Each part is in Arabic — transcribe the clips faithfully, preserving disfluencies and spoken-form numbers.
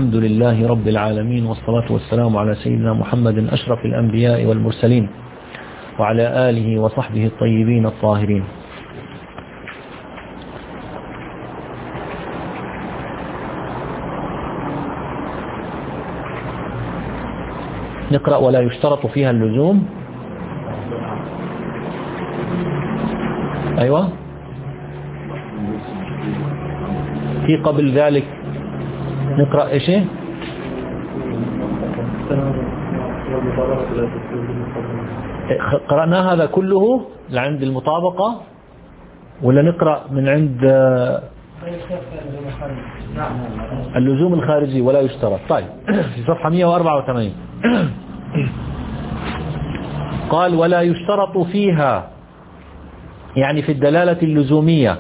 الحمد لله رب العالمين، والصلاة والسلام على سيدنا محمد أشرف الأنبياء والمرسلين وعلى آله وصحبه الطيبين الطاهرين. نقرأ ولا يشترط فيها اللزوم. أيوة، في قبل ذلك نقرأ إيش؟ قرأنا هذا كله لعند المطابقة ولا نقرأ من عند اللزوم الخارجي ولا يشترط؟ طيب، في صفحة مئة وأربعة وثمانين قال ولا يشترط فيها، يعني في الدلالة اللزومية،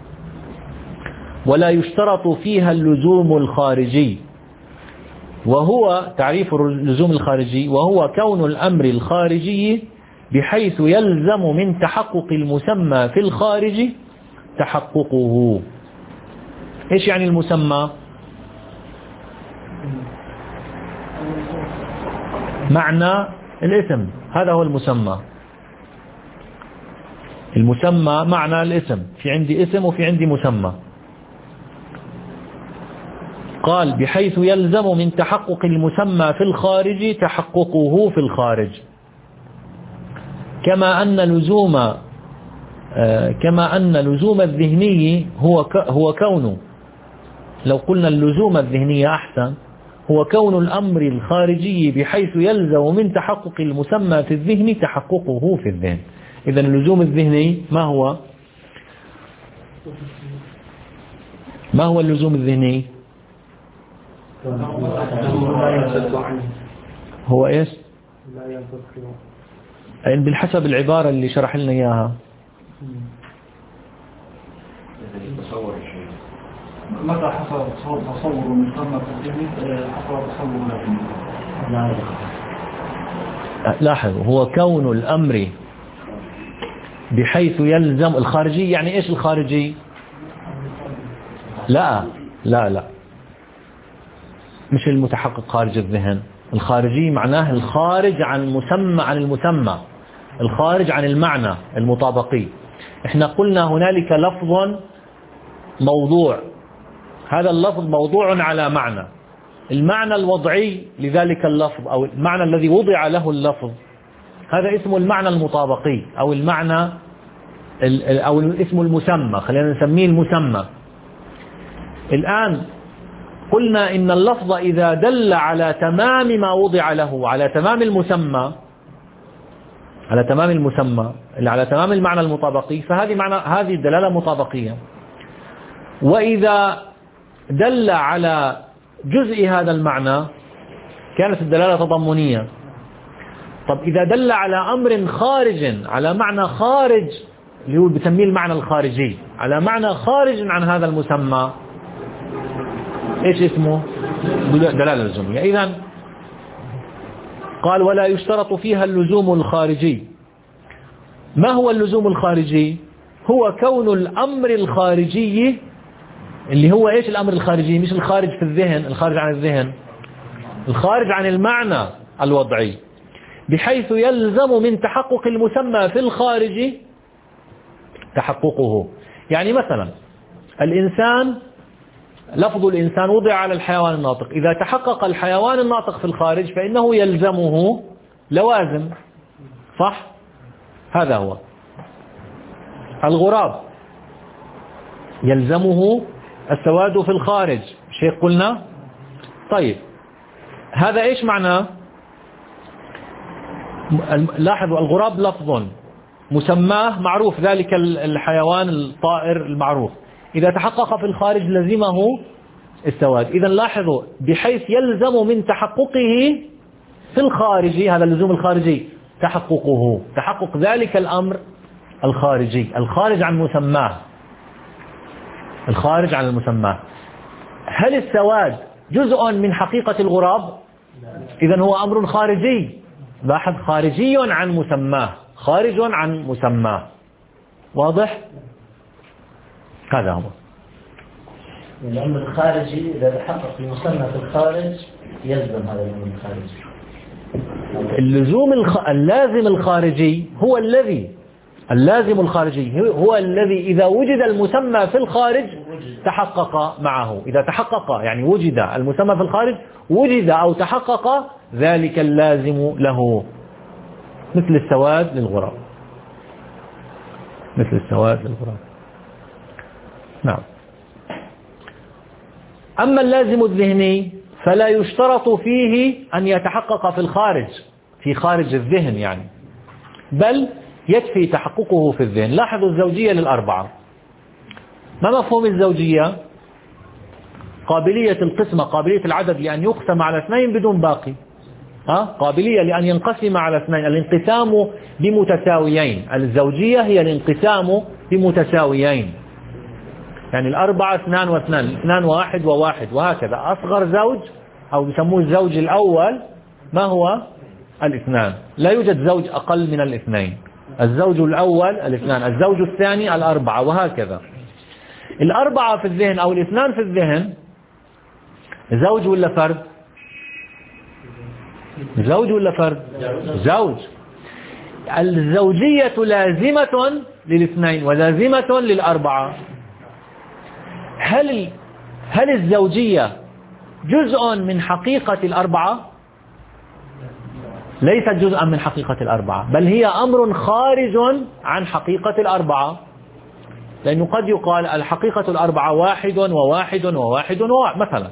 ولا يشترط فيها اللزوم الخارجي، وهو تعريف اللزوم الخارجي: وهو كون الأمر الخارجي بحيث يلزم من تحقق المسمى في الخارج تحققه. إيش يعني المسمى؟ معنى الاسم، هذا هو المسمى. المسمى معنى الاسم، في عندي اسم وفي عندي مسمى. قال بحيث يلزم من تحقق المسمى في الخارج تحققه في الخارج، كما أن لزوم آه كما أن لزوم الذهني هو هو كونه، لو قلنا اللزوم الذهني أحسن، هو كون الأمر الخارجي بحيث يلزم من تحقق المسمى في الذهن تحققه في الذهن. إذا اللزوم الذهني ما هو؟ ما هو اللزوم الذهني؟ هو إيش؟ يعني بالحسب العبارة اللي شرح لنا إياها. تصور الشيء متى حصل تصور المسمى في الذهن حصل تصور. لاحظ، هو كون الأمر بحيث يلزم الخارجي. يعني إيش الخارجي؟ لا لا لا مش المتحقق خارج الذهن. الخارجي معناه الخارج عن المسمى عن المسمى الخارج عن المعنى المطابقي. احنا قلنا هنالك لفظ موضوع، هذا اللفظ موضوع على معنى، المعنى الوضعي لذلك اللفظ أو المعنى الذي وضع له اللفظ، هذا اسمه المعنى المطابقي أو المعنى أو اسمه المسمى، خلينا نسميه المسمى. الآن قلنا إن اللفظ إذا دل على تمام ما وضع له، على تمام المسمى، على تمام المسمى على تمام المعنى المطابقي، فهذه معنى هذه الدلالة مطابقية. وإذا دل على جزء هذا المعنى كانت الدلالة تضمنية. طب إذا دل على أمر خارج، على معنى خارج اللي هو بسميه المعنى الخارجي، على معنى خارج عن هذا المسمى، إيش اسمه؟ دلالة لزومية. إذن قال ولا يشترط فيها اللزوم الخارجي. ما هو اللزوم الخارجي؟ هو كون الأمر الخارجي، اللي هو إيش الأمر الخارجي؟ مش الخارج في الذهن، الخارج عن الذهن، الخارج عن المعنى الوضعي، بحيث يلزم من تحقق المسمى في الخارج تحققه. يعني مثلا الإنسان، لفظ الإنسان وضع على الحيوان الناطق، إذا تحقق الحيوان الناطق في الخارج فإنه يلزمه لوازم، صح؟ هذا هو. الغراب يلزمه السواد في الخارج، شيء قلنا. طيب هذا إيش معناه؟ لاحظوا، الغراب لفظ مسماه معروف، ذلك الحيوان الطائر المعروف، إذا تحقق في الخارج لزمه السواد. إذا لاحظوا، بحيث يلزم من تحققه في الخارج، هذا اللزوم الخارجي، تحققه، تحقق ذلك الأمر الخارجي، الخارج عن مسماه، الخارج عن المسماه. هل السواد جزء من حقيقة الغراب؟ إذن هو أمر خارجي، لاحظ، خارجي عن مسماه، خارج عن مسماه. واضح؟ هذا هو. الأمر الخارجي إذا تحقق في مسمى في الخارج يلزم هذا الأمر الخارجي. اللزوم الخ... اللازم الخارجي هو الذي اللازم الخارجي هو الذي إذا وجد المسمى في الخارج تحقق معه. إذا تحقق يعني وجد المسمى في الخارج وجد أو تحقق ذلك اللازم له، مثل السواد للغراب، مثل السواد للغراب. نعم. أما اللازم الذهني فلا يشترط فيه أن يتحقق في الخارج، في خارج الذهن يعني، بل يكفي تحققه في الذهن. لاحظوا الزوجية للأربعة. ما مفهوم الزوجية؟ قابلية القسمة، قابلية العدد لأن يقسم على اثنين بدون باقي، ها؟ قابلية لأن ينقسم على اثنين، الانقسام بمتساويين. الزوجية هي الانقسام بمتساويين، يعني الأربعة اثنان واثنان، اثنان واحد وواحد، وهكذا. أصغر زوج أو يسموه الزوج الأول ما هو؟ الاثنان. لا يوجد زوج أقل من الاثنين. الزوج الأول الاثنان، الزوج الثاني الأربعة، وهكذا. الأربعة في الذهن أو الاثنان في الذهن زوج ولا فرد؟ زوج ولا فرد؟ زوج. الزوجية لازمة للاثنين ولازمة للأربعة. هل هل الزوجية جزء من حقيقة الأربعة؟ ليست جزءا من حقيقة الأربعة، بل هي أمر خارج عن حقيقة الأربعة، لأنه قد يقال الحقيقة الأربعة واحد وواحد وواحد وواحد مثلا.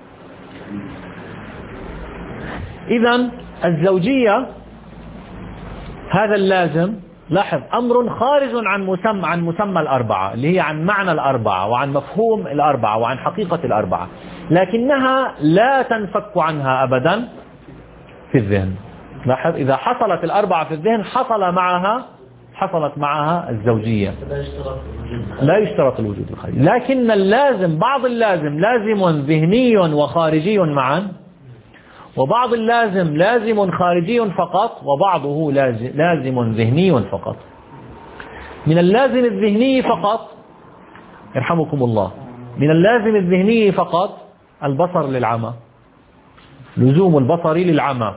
إذن الزوجية هذا اللازم، لاحظ، أمر خارج عن مسمى عن مسمى الأربعة، اللي هي عن معنى الأربعة وعن مفهوم الأربعة وعن حقيقة الأربعة، لكنها لا تنفك عنها أبدا في الذهن. لاحظ، إذا حصلت الأربعة في الذهن حصل معها حصلت معها الزوجية. لا يشترط الوجود الخارجي، لكن اللازم، بعض اللازم لازم ذهني وخارجي معا، وبعض اللازم لازم خارجي فقط، وبعضه لازم ذهني فقط. من اللازم الذهني فقط، يرحمكم الله، من اللازم الذهني فقط البصر للعمى، لزوم البصر للعمى،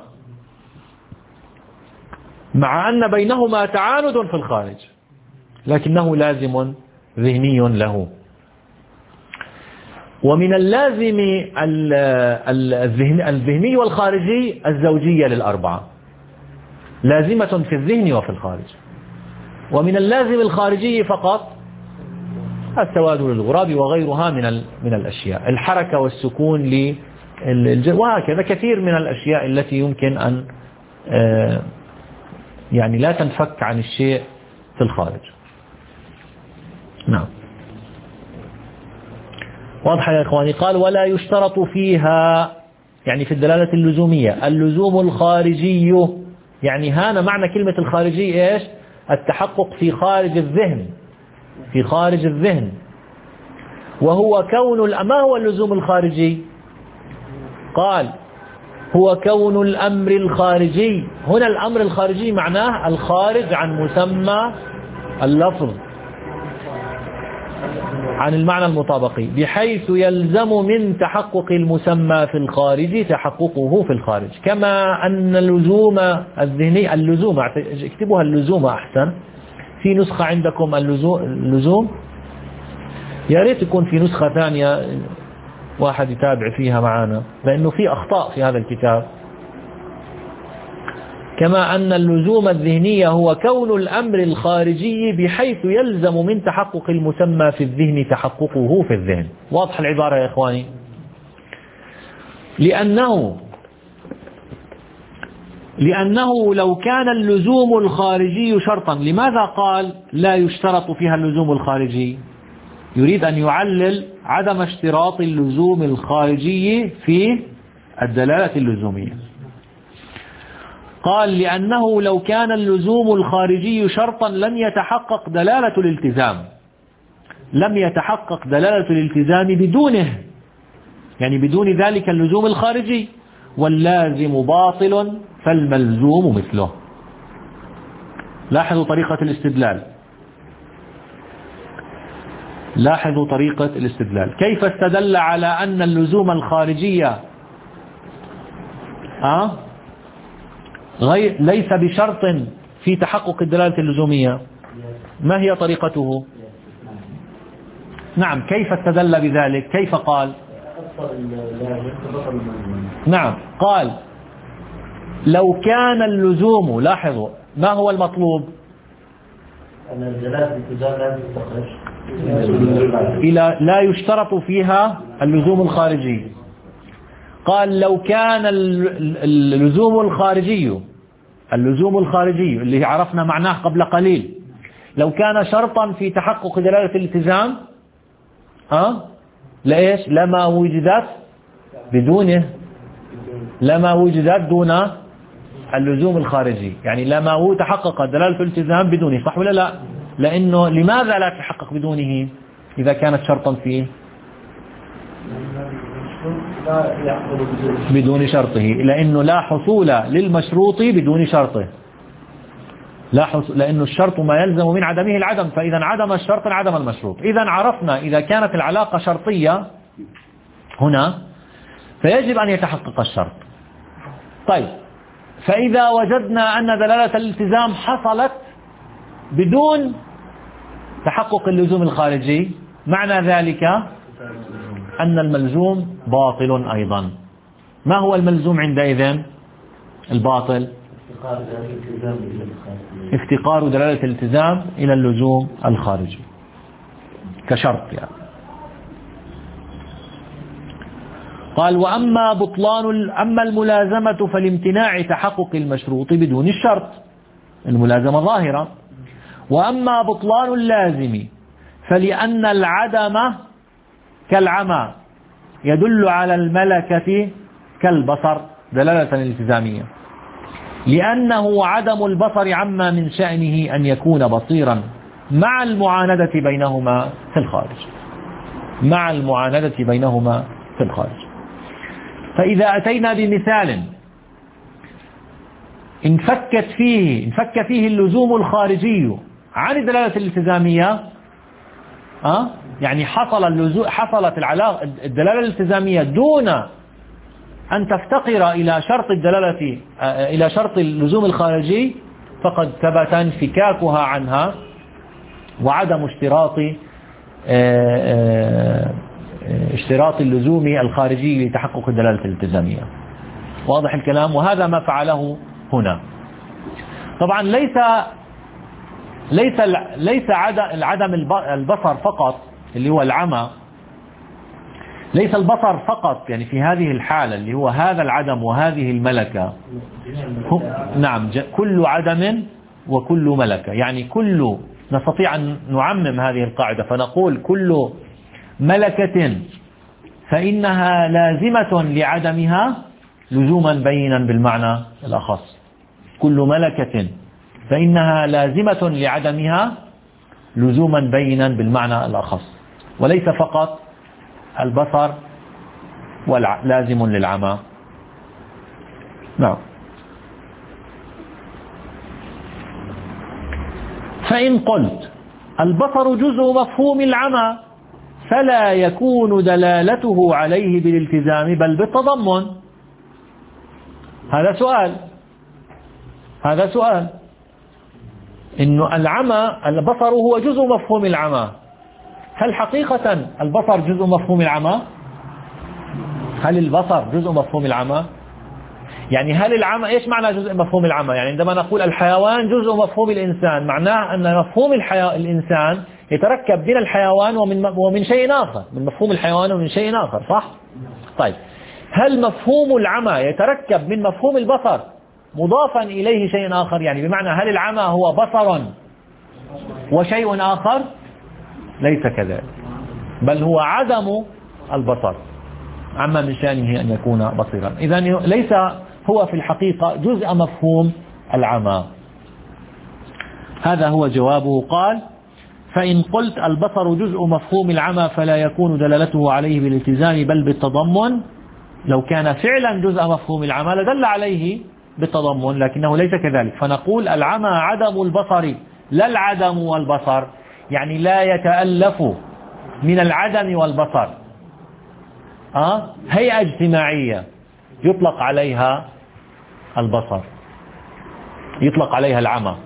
مع أن بينهما تعاند في الخارج، لكنه لازم ذهني له. ومن اللازم الذهني والخارجي الزوجية للأربعة، لازمة في الذهن وفي الخارج. ومن اللازم الخارجي فقط السواد للغراب وغيرها من من الأشياء، الحركة والسكون للجسم، وهكذا كثير من الأشياء التي يمكن أن يعني لا تنفك عن الشيء في الخارج. نعم، واضح يا إخواني؟ قال ولا يشترط فيها، يعني في الدلالة اللزومية، اللزوم الخارجي، يعني هنا معنى كلمة الخارجي إيش؟ التحقق في خارج الذهن، في خارج الذهن. وهو كون، ما هو اللزوم الخارجي؟ قال هو كون الأمر الخارجي. هنا الأمر الخارجي معناه الخارج عن مسمى اللفظ، عن المعنى المطابقي، بحيث يلزم من تحقق المسمى في الخارج تحققه في الخارج. كما أن اللزوم الذهني، اللزوم اكتبوها اللزوم أحسن، في نسخة عندكم اللزوم، يا ريت يكون في نسخة ثانية واحد يتابع فيها معنا، لأنه في أخطاء في هذا الكتاب. كما أن اللزوم الذهني هو كون الأمر الخارجي بحيث يلزم من تحقق المسمى في الذهن تحققه في الذهن. واضح العبارة يا إخواني؟ لأنه لأنه لو كان اللزوم الخارجي شرطا، لماذا قال لا يشترط فيها اللزوم الخارجي؟ يريد أن يعلل عدم اشتراط اللزوم الخارجي في الدلالة اللزومية. قال لأنه لو كان اللزوم الخارجي شرطا لم يتحقق دلالة الالتزام، لم يتحقق دلالة الالتزام بدونه، يعني بدون ذلك اللزوم الخارجي. واللازم باطل فالملزوم مثله. لاحظوا طريقة الاستدلال. لاحظوا طريقة الاستدلال. كيف استدل على أن اللزوم الخارجية أه؟ غير ليس بشرط في تحقق الدلالة اللزومية؟ ما هي طريقته؟ نعم، كيف استدل بذلك؟ كيف قال؟ نعم، قال لو كان اللزوم، لاحظوا ما هو المطلوب؟ أن الدلالة الالتزام لا تستخرج إلى لا يشترط فيها اللزوم الخارجي. قال لو كان اللزوم الخارجي اللزوم الخارجي اللي عرفنا معناه قبل قليل، لو كان شرطا في تحقق دلالة الالتزام أه؟ لإيش؟ لما وجدت بدونه، لما وجدت دون اللزوم الخارجي، يعني لما تحقق دلالة الالتزام بدونه، صح ولا لا؟ لأنه لماذا لا تحقق بدونه إذا كانت شرطا فيه؟ بدون شرطه، لأنه لا حصول للمشروط بدون شرطه، لا حصول، لأنه الشرط ما يلزم من عدمه العدم، فإذا عدم الشرط عدم المشروط. إذا عرفنا إذا كانت العلاقة شرطية هنا فيجب أن يتحقق الشرط. طيب، فإذا وجدنا أن دلالة الالتزام حصلت بدون تحقق اللزوم الخارجي، معنى ذلك أن الملزوم باطل أيضا. ما هو الملزوم عندئذ؟ الباطل افتقار دلالة الالتزام إلى اللزوم الخارجي كشرط يعني. قال وأما بطلان أما الملازمة فلامتناع تحقق المشروط بدون الشرط، الملازمة ظاهرة. وأما بطلان اللازم فلأن العدم كالعمى يدل على الملكة كالبصر دلالة الالتزامية، لأنه عدم البصر عما من شأنه أن يكون بصيرا مع المعاندة بينهما في الخارج، مع المعاندة بينهما في الخارج. فإذا أتينا بمثال انفكت فيه انفك فيه اللزوم الخارجي عن الدلالة الالتزامية، أه؟ يعني حصل اللزوم حصلت العلاقة الدلالة الالتزامية دون أن تفتقر إلى شرط الدلالة إلى شرط اللزوم الخارجي، فقد ثبت انفكاكها عنها وعدم اشتراط اشتراط اللزوم الخارجي لتحقق الدلالة الالتزامية. واضح الكلام؟ وهذا ما فعله هنا. طبعا ليس ليس ليس عدم البصر فقط اللي هو العمى، ليس البصر فقط يعني في هذه الحالة اللي هو هذا العدم وهذه الملكة. نعم، كل عدم وكل ملكة، يعني كل، نستطيع أن نعمم هذه القاعدة فنقول كل ملكة فإنها لازمة لعدمها لزوما بينا بالمعنى الأخص. كل ملكة فإنها لازمة لعدمها لزوما بينا بالمعنى الأخص، وليس فقط البصر لازم للعمى. نعم. فإن قلت البصر جزء مفهوم العمى فلا يكون دلالته عليه بالالتزام بل بالتضمن. هذا سؤال هذا سؤال إنه العمى البصر هو جزء مفهوم العمى، هل حقيقة البصر جزء مفهوم العمى؟ هل البصر جزء مفهوم العمى؟ يعني هل العمى، إيش معنى جزء مفهوم العمى؟ يعني عندما نقول الحيوان جزء مفهوم الإنسان، معناه أن مفهوم الحياة الإنسان يتركب من الحيوان ومن ومن شيء آخر، من مفهوم الحيوان ومن شيء آخر، صح؟ طيب، هل مفهوم العمى يتركب من مفهوم البصر مضافا إليه شيء آخر؟ يعني بمعنى هل العمى هو بصر وشيء آخر؟ ليس كذلك، بل هو عدم البصر عما من شأنه أن يكون بصيرا. إذن ليس هو في الحقيقة جزء مفهوم العمى. هذا هو جوابه. قال فإن قلت البصر جزء مفهوم العمى فلا يكون دلالته عليه بالالتزام بل بالتضمن، لو كان فعلا جزء مفهوم العمى لدل عليه بالتضمن، لكنه ليس كذلك، فنقول العمى عدم البصر لا العدم والبصر، يعني لا يتألف من العدم والبصر. أه؟ هيئة اجتماعية يطلق عليها البصر، يطلق عليها العمى.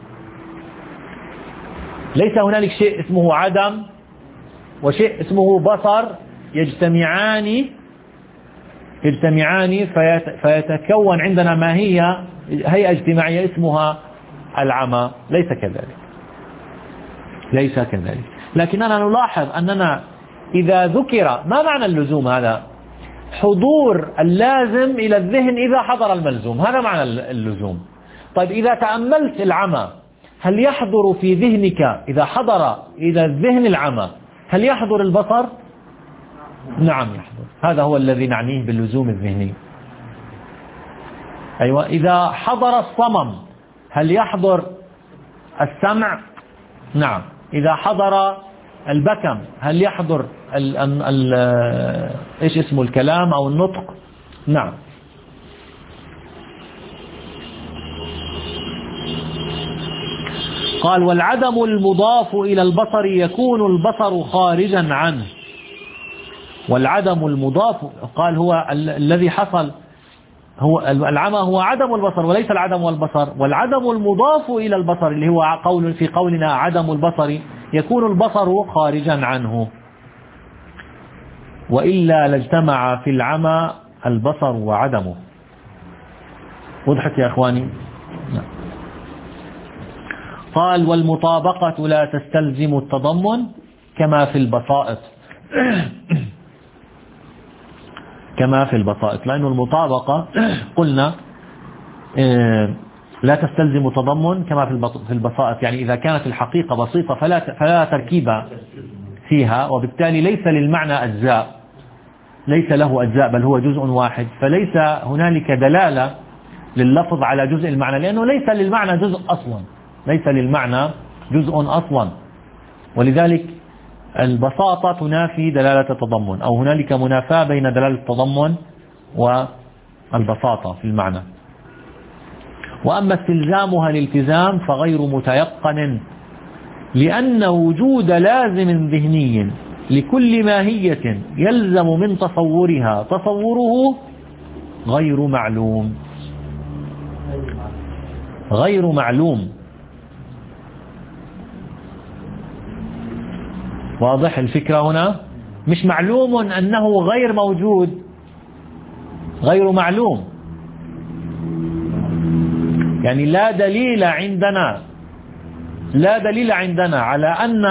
ليس هنالك شيء اسمه عدم وشيء اسمه بصر يجتمعان يجتمعان فيتكون عندنا ما هي هيئة اجتماعية اسمها العمى. ليس كذلك، ليس كذلك. لكننا نلاحظ أننا إذا ذكر، ما معنى اللزوم هذا؟ حضور اللازم إلى الذهن إذا حضر الملزوم، هذا معنى اللزوم. طيب إذا تأملت العمى، هل يحضر في ذهنك إذا حضر إلى الذهن العمى هل يحضر البصر؟ نعم يحضر. هذا هو الذي نعنيه باللزوم الذهني. أيوة. إذا حضر الصمم هل يحضر السمع؟ نعم. إذا حضر البكم هل يحضر ال ال ال إيش اسمه الكلام أو النطق؟ نعم. قال والعدم المضاف إلى البصر يكون البصر خارجا عنه. والعدم المضاف قال هو ال الذي حصل، هو العمى هو عدم البصر وليس العدم والبصر. والعدم المضاف إلى البصر اللي هو قول في قولنا عدم البصر يكون البصر خارجا عنه، وإلا لاجتمع في العمى البصر وعدمه. وضحت يا أخواني؟ نعم. قال والمطابقة لا تستلزم التضمن كما في البسائط كما في البسائط، لأن المطابقة قلنا لا تستلزم تضمن كما في البسائط، يعني إذا كانت الحقيقة بسيطة فلا فلا تركيب فيها، وبالتالي ليس للمعنى أجزاء، ليس له أجزاء بل هو جزء واحد، فليس هنالك دلالة لللفظ على جزء المعنى، لأنه ليس للمعنى جزء أصلا، ليس للمعنى جزء أصلا. ولذلك البساطة تنافي دلالة التضمن، أو هنالك منافاة بين دلالة التضمن والبساطة في المعنى. وأما استلزامها الالتزام فغير متيقن، لأن وجود لازم ذهني لكل ماهية يلزم من تصورها تصوره غير معلوم، غير معلوم. واضح الفكرة هنا؟ مش معلوم أنه غير موجود، غير معلوم، يعني لا دليل عندنا لا دليل عندنا على أن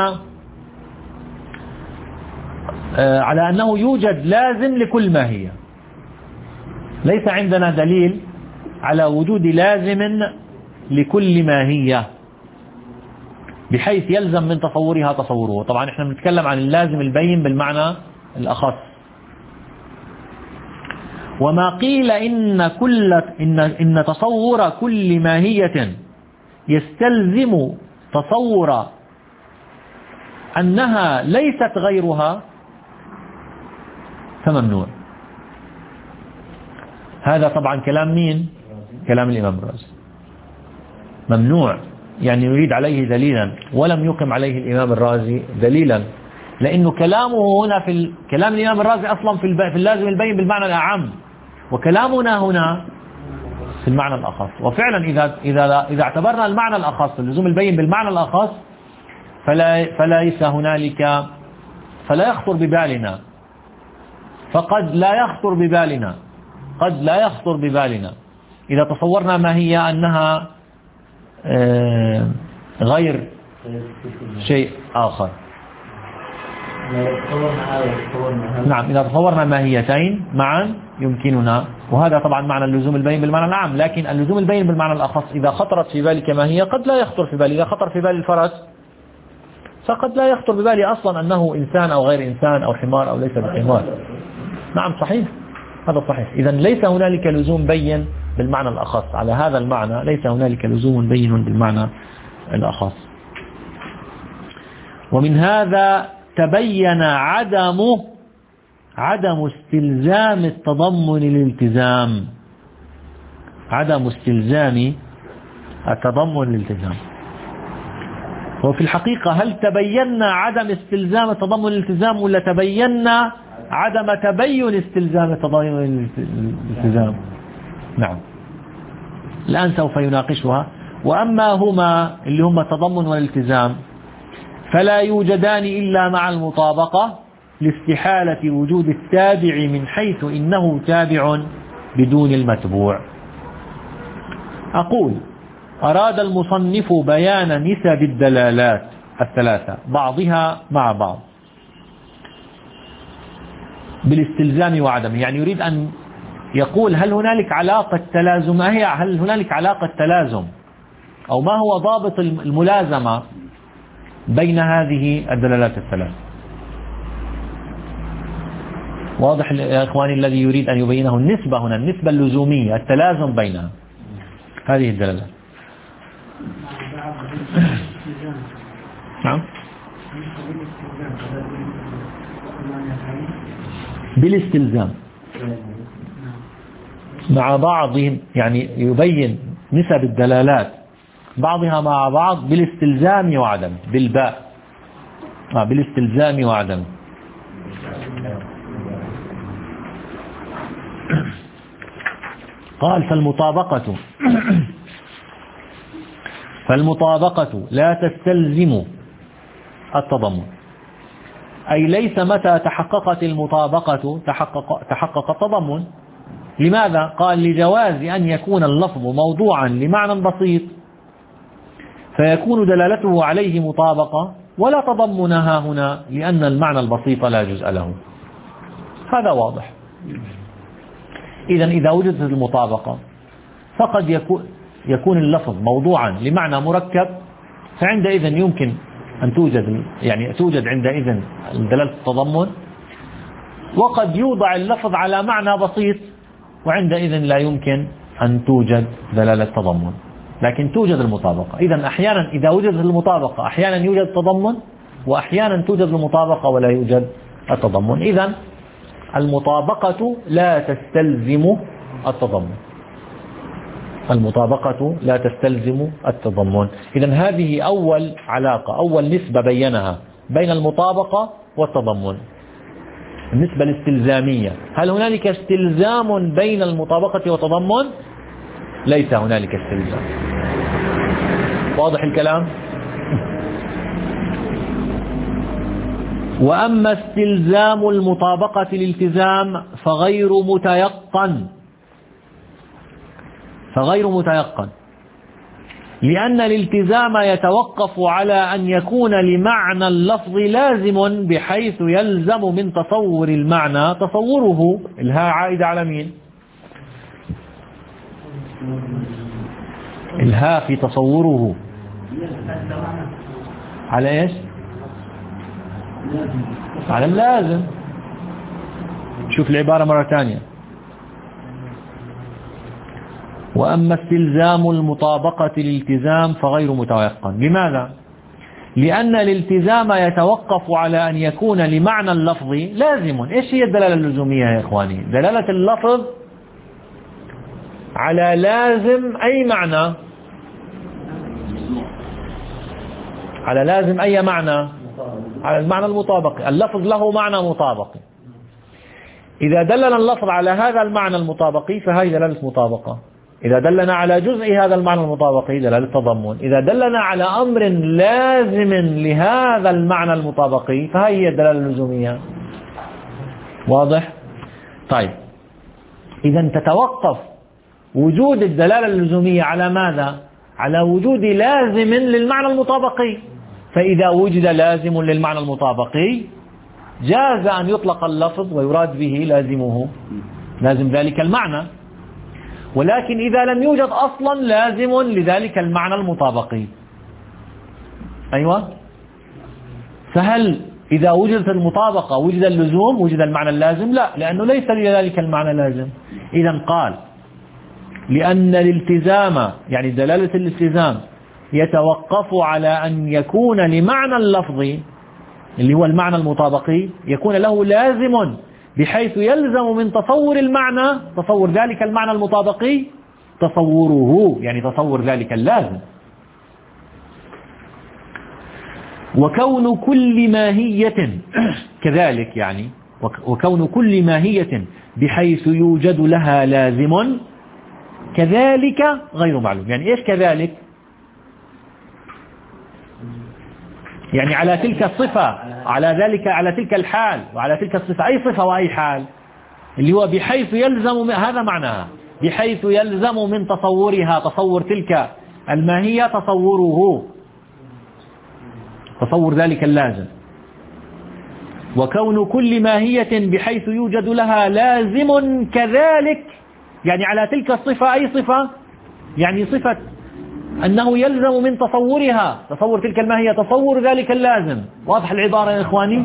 على أنه يوجد لازم لكل ماهية. ليس عندنا دليل على وجود لازم لكل ماهية بحيث يلزم من تصورها تصوره. طبعا احنا بنتكلم عن اللازم البين بالمعنى الأخص. وما قيل إن كل إن إن تصور كل ماهية يستلزم تصور أنها ليست غيرها فممنوع. هذا طبعا كلام مين؟ كلام الإمام الرازي. ممنوع يعني يريد عليه دليلا، ولم يقم عليه الإمام الرازي دليلا، لأنه كلامه هنا في كلام الإمام الرازي أصلا في في اللازم البين بالمعنى الأعم، وكلامنا هنا في المعنى الأخص. وفعلا إذا إذا إذا اعتبرنا المعنى الأخص اللزوم البين بالمعنى الأخص فلا فليس هنالك فلا يخطر ببالنا، فقد لا يخطر ببالنا قد لا يخطر ببالنا إذا تصورنا ما هي أنها غير شيء آخر. نعم إذا تصورنا ماهيتين معا يمكننا، وهذا طبعا معنى اللزوم البين بالمعنى العام. لكن اللزوم البين بالمعنى الأخص إذا خطرت في بالك ماهية قد لا يخطر في بالي، إذا خطر في بالي الفرس فقد لا يخطر ببالي أصلا أنه إنسان أو غير إنسان أو حمار أو ليس بحمار. نعم صحيح، هذا صحيح. إذا ليس هنالك لزوم بين بالمعنى الأخص، على هذا المعنى ليس هنالك لزوم بين بالمعنى الأخص. ومن هذا تبين عدم عدم استلزام التضمن للالتزام، عدم استلزام التضمن للالتزام. وفي الحقيقة هل تبينا عدم استلزام تضمن الالتزام ولا تبينا عدم تبين استلزام تضمن الالتزام؟ نعم، الآن سوف يناقشها. وأما هما اللي هم التضمن والالتزام فلا يوجدان إلا مع المطابقة لاستحالة وجود التابع من حيث إنه تابع بدون المتبوع. أقول أراد المصنف بيان نسب الدلالات الثلاثة بعضها مع بعض بالاستلزام وعدمه، يعني يريد أن يقول هل هنالك علاقة تلازم، ما هي هل هنالك علاقة تلازم أو ما هو ضابط الملازمة بين هذه الدلالات الثلاث. واضح يا إخواني الذي يريد أن يبينه؟ النسبة هنا النسبة اللزومية، التلازم بينها هذه الدلالات. نعم، بالاستلزام مع بعضهم، يعني يبين نسب الدلالات بعضها مع بعض بالاستلزام وعدم بالباء آه بالاستلزام وعدم. قال فالمطابقة فالمطابقة لا تستلزم التضمن، أي ليس متى تحققت المطابقة تحقق, تحقق التضمن. لماذا؟ قال لجواز أن يكون اللفظ موضوعا لمعنى بسيط فيكون دلالته عليه مطابقة ولا تضمنها هنا لأن المعنى البسيط لا جزء له. هذا واضح. إذن إذا وجدت المطابقة فقد يكون يكون اللفظ موضوعا لمعنى مركب، فعندئذ يمكن أن توجد يعني توجد عندئذ دلالة التضمن، وقد يوضع اللفظ على معنى بسيط وعندئذ لا يمكن أن توجد دلالة تضمن، لكن توجد المطابقة. إذن أحيانا إذا وجدت المطابقة أحيانا يوجد التضمن وأحيانا توجد المطابقة ولا يوجد التضمن. إذن المطابقة لا تستلزم التضمن، المطابقة لا تستلزم التضمن. إذن هذه أول علاقة، أول نسبة بينها بين المطابقة والتضمن، النسبة الاستلزامية. هل هنالك استلزام بين المطابقة والتضمن؟ ليس هنالك استلزام. واضح الكلام؟ وأما استلزام المطابقة الالتزام فغير متيقن فغير متيقن لأن الالتزام يتوقف على أن يكون لمعنى اللفظ لازم بحيث يلزم من تصور المعنى تصوره. الهاء عائدة على مين؟ الهاء في تصوره على ايش؟ على اللازم. شوف العبارة مرة ثانية. وأما استلزام المطابقة الالتزام فغير متيقن. لماذا؟ لأن الالتزام يتوقف على أن يكون لمعنى اللفظ لازم. إيش هي الدلالة اللزومية يا إخواني؟ دلالة اللفظ على لازم أي معنى، على لازم أي معنى؟ على المعنى المطابق. اللفظ له معنى مطابق. إذا دلنا اللفظ على هذا المعنى المطابقي فهي دلالة مطابقة. إذا دلنا على جزء هذا المعنى المطابقي دلالة تضمن. إذا دلنا على أمر لازم لهذا المعنى المطابقي فهي الدلالة اللزومية. واضح؟ طيب، إذا تتوقف وجود الدلالة اللزومية على ماذا؟ على وجود لازم للمعنى المطابقي. فإذا وجد لازم للمعنى المطابقي جاز أن يطلق اللفظ ويراد به لازمه، لازم ذلك المعنى. ولكن إذا لم يوجد أصلا لازم لذلك المعنى المطابقي، أيوة، فهل إذا وجدت المطابقة وجد اللزوم، وجد المعنى اللازم؟ لا، لأنه ليس لذلك المعنى لازم. إذا قال لأن الالتزام يعني دلالة الالتزام يتوقف على أن يكون لمعنى اللفظ اللي هو المعنى المطابقي يكون له لازم بحيث يلزم من تصور المعنى، تصور ذلك المعنى المطابقي تصوره، يعني تصور ذلك اللازم. وكون كل ماهية كذلك، يعني وكون كل ماهية بحيث يوجد لها لازم كذلك غير معلوم. يعني إيش كذلك؟ يعني على تلك الصفة، على ذلك، على تلك الحال وعلى تلك الصفة. أي صفة وأي حال؟ اللي هو بحيث يلزم، هذا معناها بحيث يلزم من تصورها، تصور تلك الماهية تصوره، تصور ذلك اللازم. وكون كل ماهية بحيث يوجد لها لازم كذلك، يعني على تلك الصفة. أي صفة؟ يعني صفة أنه يلزم من تصورها، تصور تلك الماهية تصور ذلك اللازم. واضح العبارة يا إخواني؟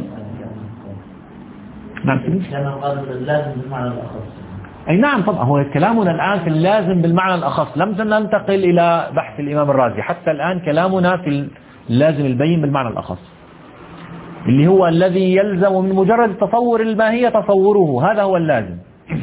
نعم. اللازم بالمعنى الأخص. أي نعم طبعا، هو كلامنا الآن في اللازم بالمعنى الأخص، لم ننتقل إلى بحث الإمام الرازي. حتى الآن كلامنا في اللازم البين بالمعنى الأخص، اللي هو الذي يلزم من مجرد تصور الماهية تصوره، هذا هو اللازم.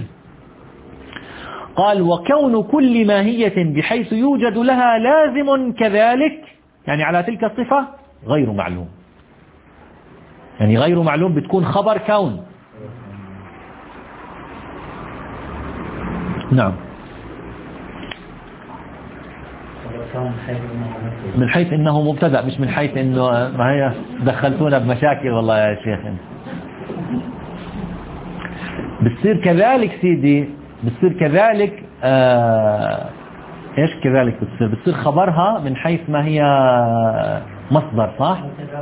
قال وكون كل ماهية بحيث يوجد لها لازم كذلك، يعني على تلك الصفة غير معلوم. يعني غير معلوم بتكون خبر كون. نعم. من حيث انه مبتدأ، مش من حيث انه ما هي دخلتونا بمشاكل والله يا شيخ. بتصير كذلك سيدي، بتصير كذلك آه ايش كذلك بتصير بتصير خبرها من حيث ما هي مصدر، صح؟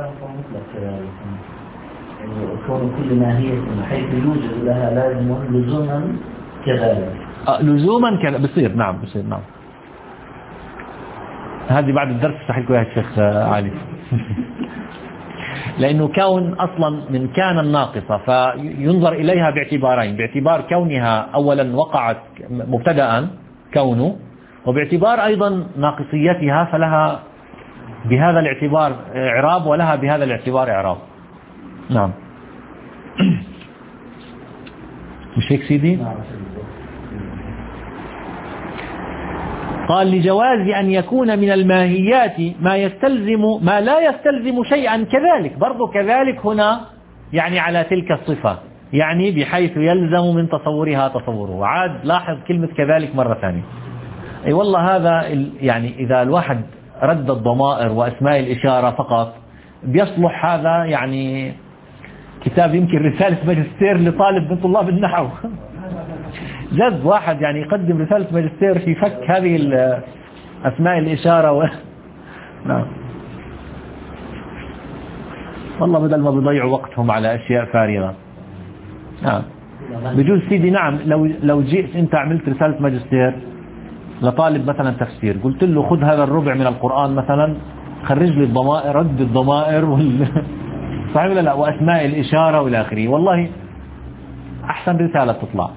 كون كل ماهية من حيث يوجد لها لازم لزوما كذلك. آه لزوما كذلك بصير. نعم بصير. نعم. هذه بعد الدرس صحيح لكم يا شيخ علي. لأنه كون أصلا من كان الناقصة، فينظر إليها باعتبارين: باعتبار كونها أولا وقعت مبتدأ كونه، وباعتبار أيضا ناقصيتها، فلها بهذا الاعتبار إعراب ولها بهذا الاعتبار إعراب. نعم. مش هيك سيدي؟ قال لجواز أن يكون من الماهيات ما يستلزم ما لا يستلزم شيئا كذلك. برضو كذلك هنا يعني على تلك الصفة، يعني بحيث يلزم من تصورها تصوره. عاد لاحظ كلمة كذلك مرة ثانية. أي والله هذا يعني إذا الواحد رد الضمائر وأسماء الإشارة فقط بيصلح هذا يعني كتاب، يمكن رسالة ماجستير لطالب من طلاب النحو. جد واحد يعني يقدم رسالة ماجستير في فك هذه أسماء الإشارة و... نعم. والله بدل ما بيضيعوا وقتهم على أشياء فارغة. نعم. بجوز سيدي. نعم. لو لو جئت أنت عملت رسالة ماجستير لطالب مثلا تفسير، قلت له خذ هذا الربع من القرآن مثلا، خرج لي الضمائر، رد الضمائر وال... صحيح ولا لا، وأسماء الإشارة والى آخره، والله أحسن رسالة تطلع.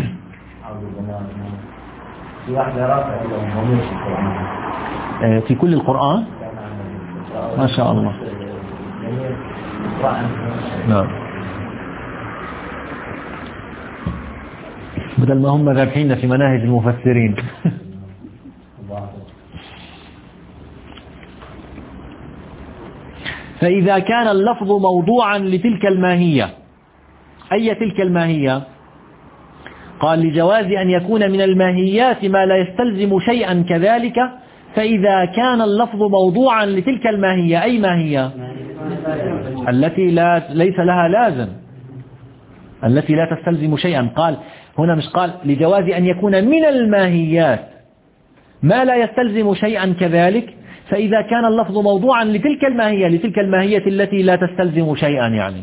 في كل القرآن ما شاء الله. نعم. بدل ما هم ذابحين في مناهج المفسرين. فإذا كان اللفظ موضوعا لتلك الماهية، أي تلك الماهية؟ قال لجواز أن يكون من الماهيات ما لا يستلزم شيئا كذلك. فإذا كان اللفظ موضوعا لتلك الماهية، أي ماهية؟ التي لا ليس لها لازم، التي لا تستلزم شيئا. قال هنا مش قال لجواز أن يكون من الماهيات ما لا يستلزم شيئا كذلك. فإذا كان اللفظ موضوعا لتلك الماهية، لتلك الماهية التي لا تستلزم شيئا، يعني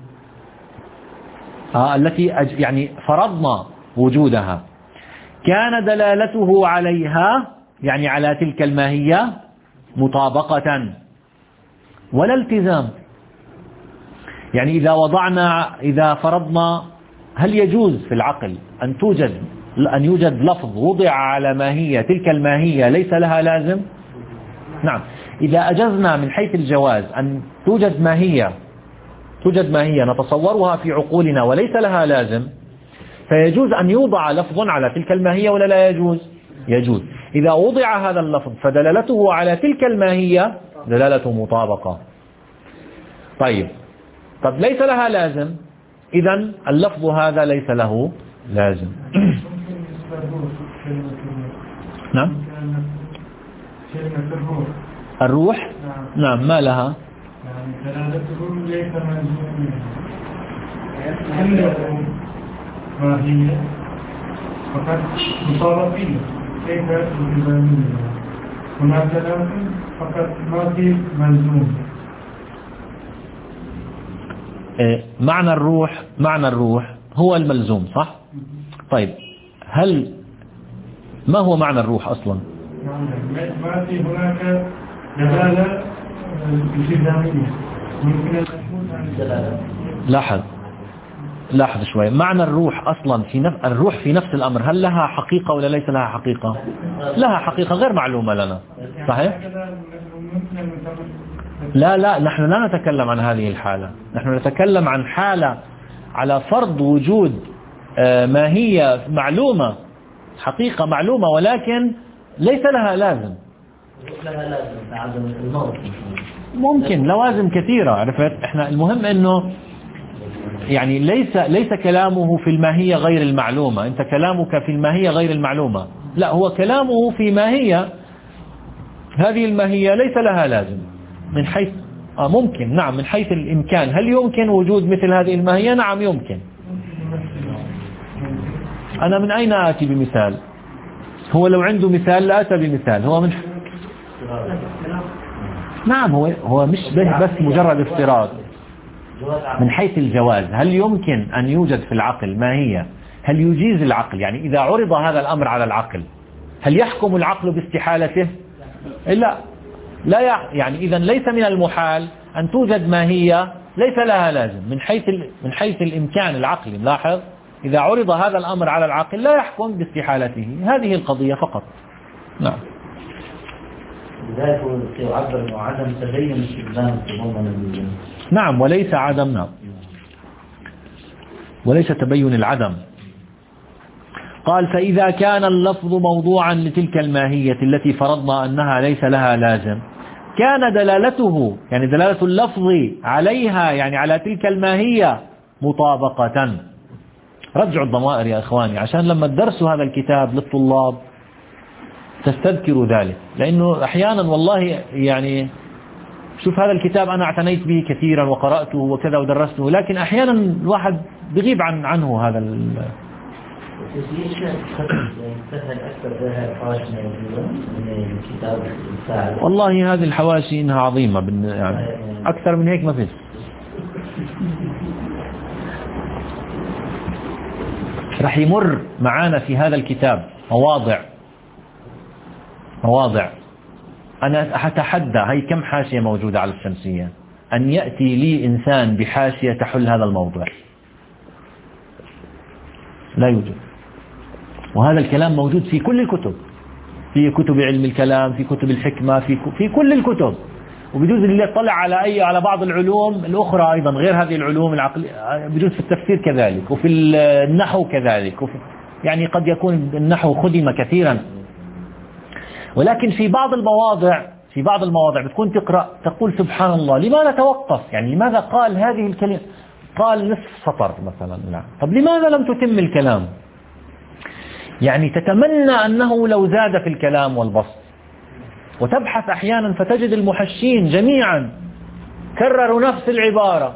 آه التي يعني فرضنا وجودها، كان دلالته عليها يعني على تلك الماهية مطابقة ولا التزام. يعني إذا وضعنا إذا فرضنا، هل يجوز في العقل أن توجد أن يوجد لفظ وضع على ماهية تلك الماهية ليس لها لازم؟ نعم. إذا أجزنا من حيث الجواز أن توجد ماهية توجد ماهية نتصورها في عقولنا وليس لها لازم، فيجوز أن يوضع لفظ على تلك الماهية ولا لا يجوز؟ يجوز. إذا وضع هذا اللفظ فدلالته على تلك الماهية دلالة مطابقة. طيب طب ليس لها لازم، إذن اللفظ هذا ليس له لازم. نعم الروح نعم ما لها ما هي فقط مطابقية كيف التزامية، هناك لازم فقط ما في ملزوم. معنى الروح معنى الروح هو الملزوم صح؟ طيب هل ما هو معنى الروح أصلا؟ ما في هناك دلالة التزامية ممكن أن تكون عن لاحظ لاحظ شوي، معنى الروح أصلا في نف... الروح في نفس الأمر هل لها حقيقة ولا ليس لها حقيقة؟ لها حقيقة غير معلومة لنا صحيح؟ لا لا نحن لا نتكلم عن هذه الحالة، نحن نتكلم عن حالة على فرض وجود ماهية معلومة، حقيقة معلومة ولكن ليس لها لازم. لها لازم عدم الموت ممكن لوازم كثيرة عرفت. احنا المهم انه يعني ليس ليس كلامه في الماهية غير المعلومة، انت كلامك في الماهية غير المعلومة، لا هو كلامه في ماهية هذه الماهية ليس لها لازم من حيث آه ممكن نعم من حيث الإمكان. هل يمكن وجود مثل هذه الماهية؟ نعم يمكن. أنا من أين آتي بمثال؟ هو لو عنده مثال لا أتى بمثال. هو من نعم هو هو مش بس مجرد افتراض من حيث الجواز. هل يمكن أن يوجد في العقل ماهية؟ هل يجيز العقل؟ يعني إذا عرض هذا الأمر على العقل هل يحكم العقل باستحالته؟ لا لا يعني إذا ليس من المحال أن توجد ماهية ليس لها لازم من حيث من حيث الإمكان العقلي. لاحظ إذا عرض هذا الأمر على العقل لا يحكم باستحالته. هذه القضية فقط. نعم. لذلك يعبر عن عدم تبين استخدام التضمن. نعم وليس عدم نعم وليس تبين العدم. قال فإذا كان اللفظ موضوعا لتلك الماهية التي فرضنا أنها ليس لها لازم كان دلالته يعني دلالة اللفظ عليها يعني على تلك الماهية مطابقة. رجعوا الضمائر يا إخواني عشان لما تدرسوا هذا الكتاب للطلاب تستذكروا ذلك، لأنه أحيانا والله يعني شوف هذا الكتاب أنا اعتنيت به كثيرا وقرأته وكذا ودرسته، لكن أحيانا الواحد بغيب عن عنه هذا ال والله هذه الحواشي إنها عظيمة يعني أكثر من هيك ما فيش. رح يمر معانا في هذا الكتاب مواضع مواضع أنا أتحدى هي كم حاشية موجودة على الشمسية أن يأتي لي إنسان بحاشية تحل هذا الموضوع. لا يوجد. وهذا الكلام موجود في كل الكتب، في كتب علم الكلام، في كتب الحكمة، في في كل الكتب. وبجوز اللي يطلع على أي على بعض العلوم الأخرى أيضا غير هذه العلوم العقلية بجوز في التفسير كذلك وفي النحو كذلك وفي يعني قد يكون النحو خدم كثيرا، ولكن في بعض المواضع في بعض المواضع بتكون تقرأ تقول سبحان الله لماذا توقف؟ يعني لماذا قال هذه الكلمة؟ قال نصف سطر مثلا. لا طب لماذا لم تتم الكلام؟ يعني تتمنى أنه لو زاد في الكلام والبسط، وتبحث أحيانا فتجد المحشين جميعا كرروا نفس العبارة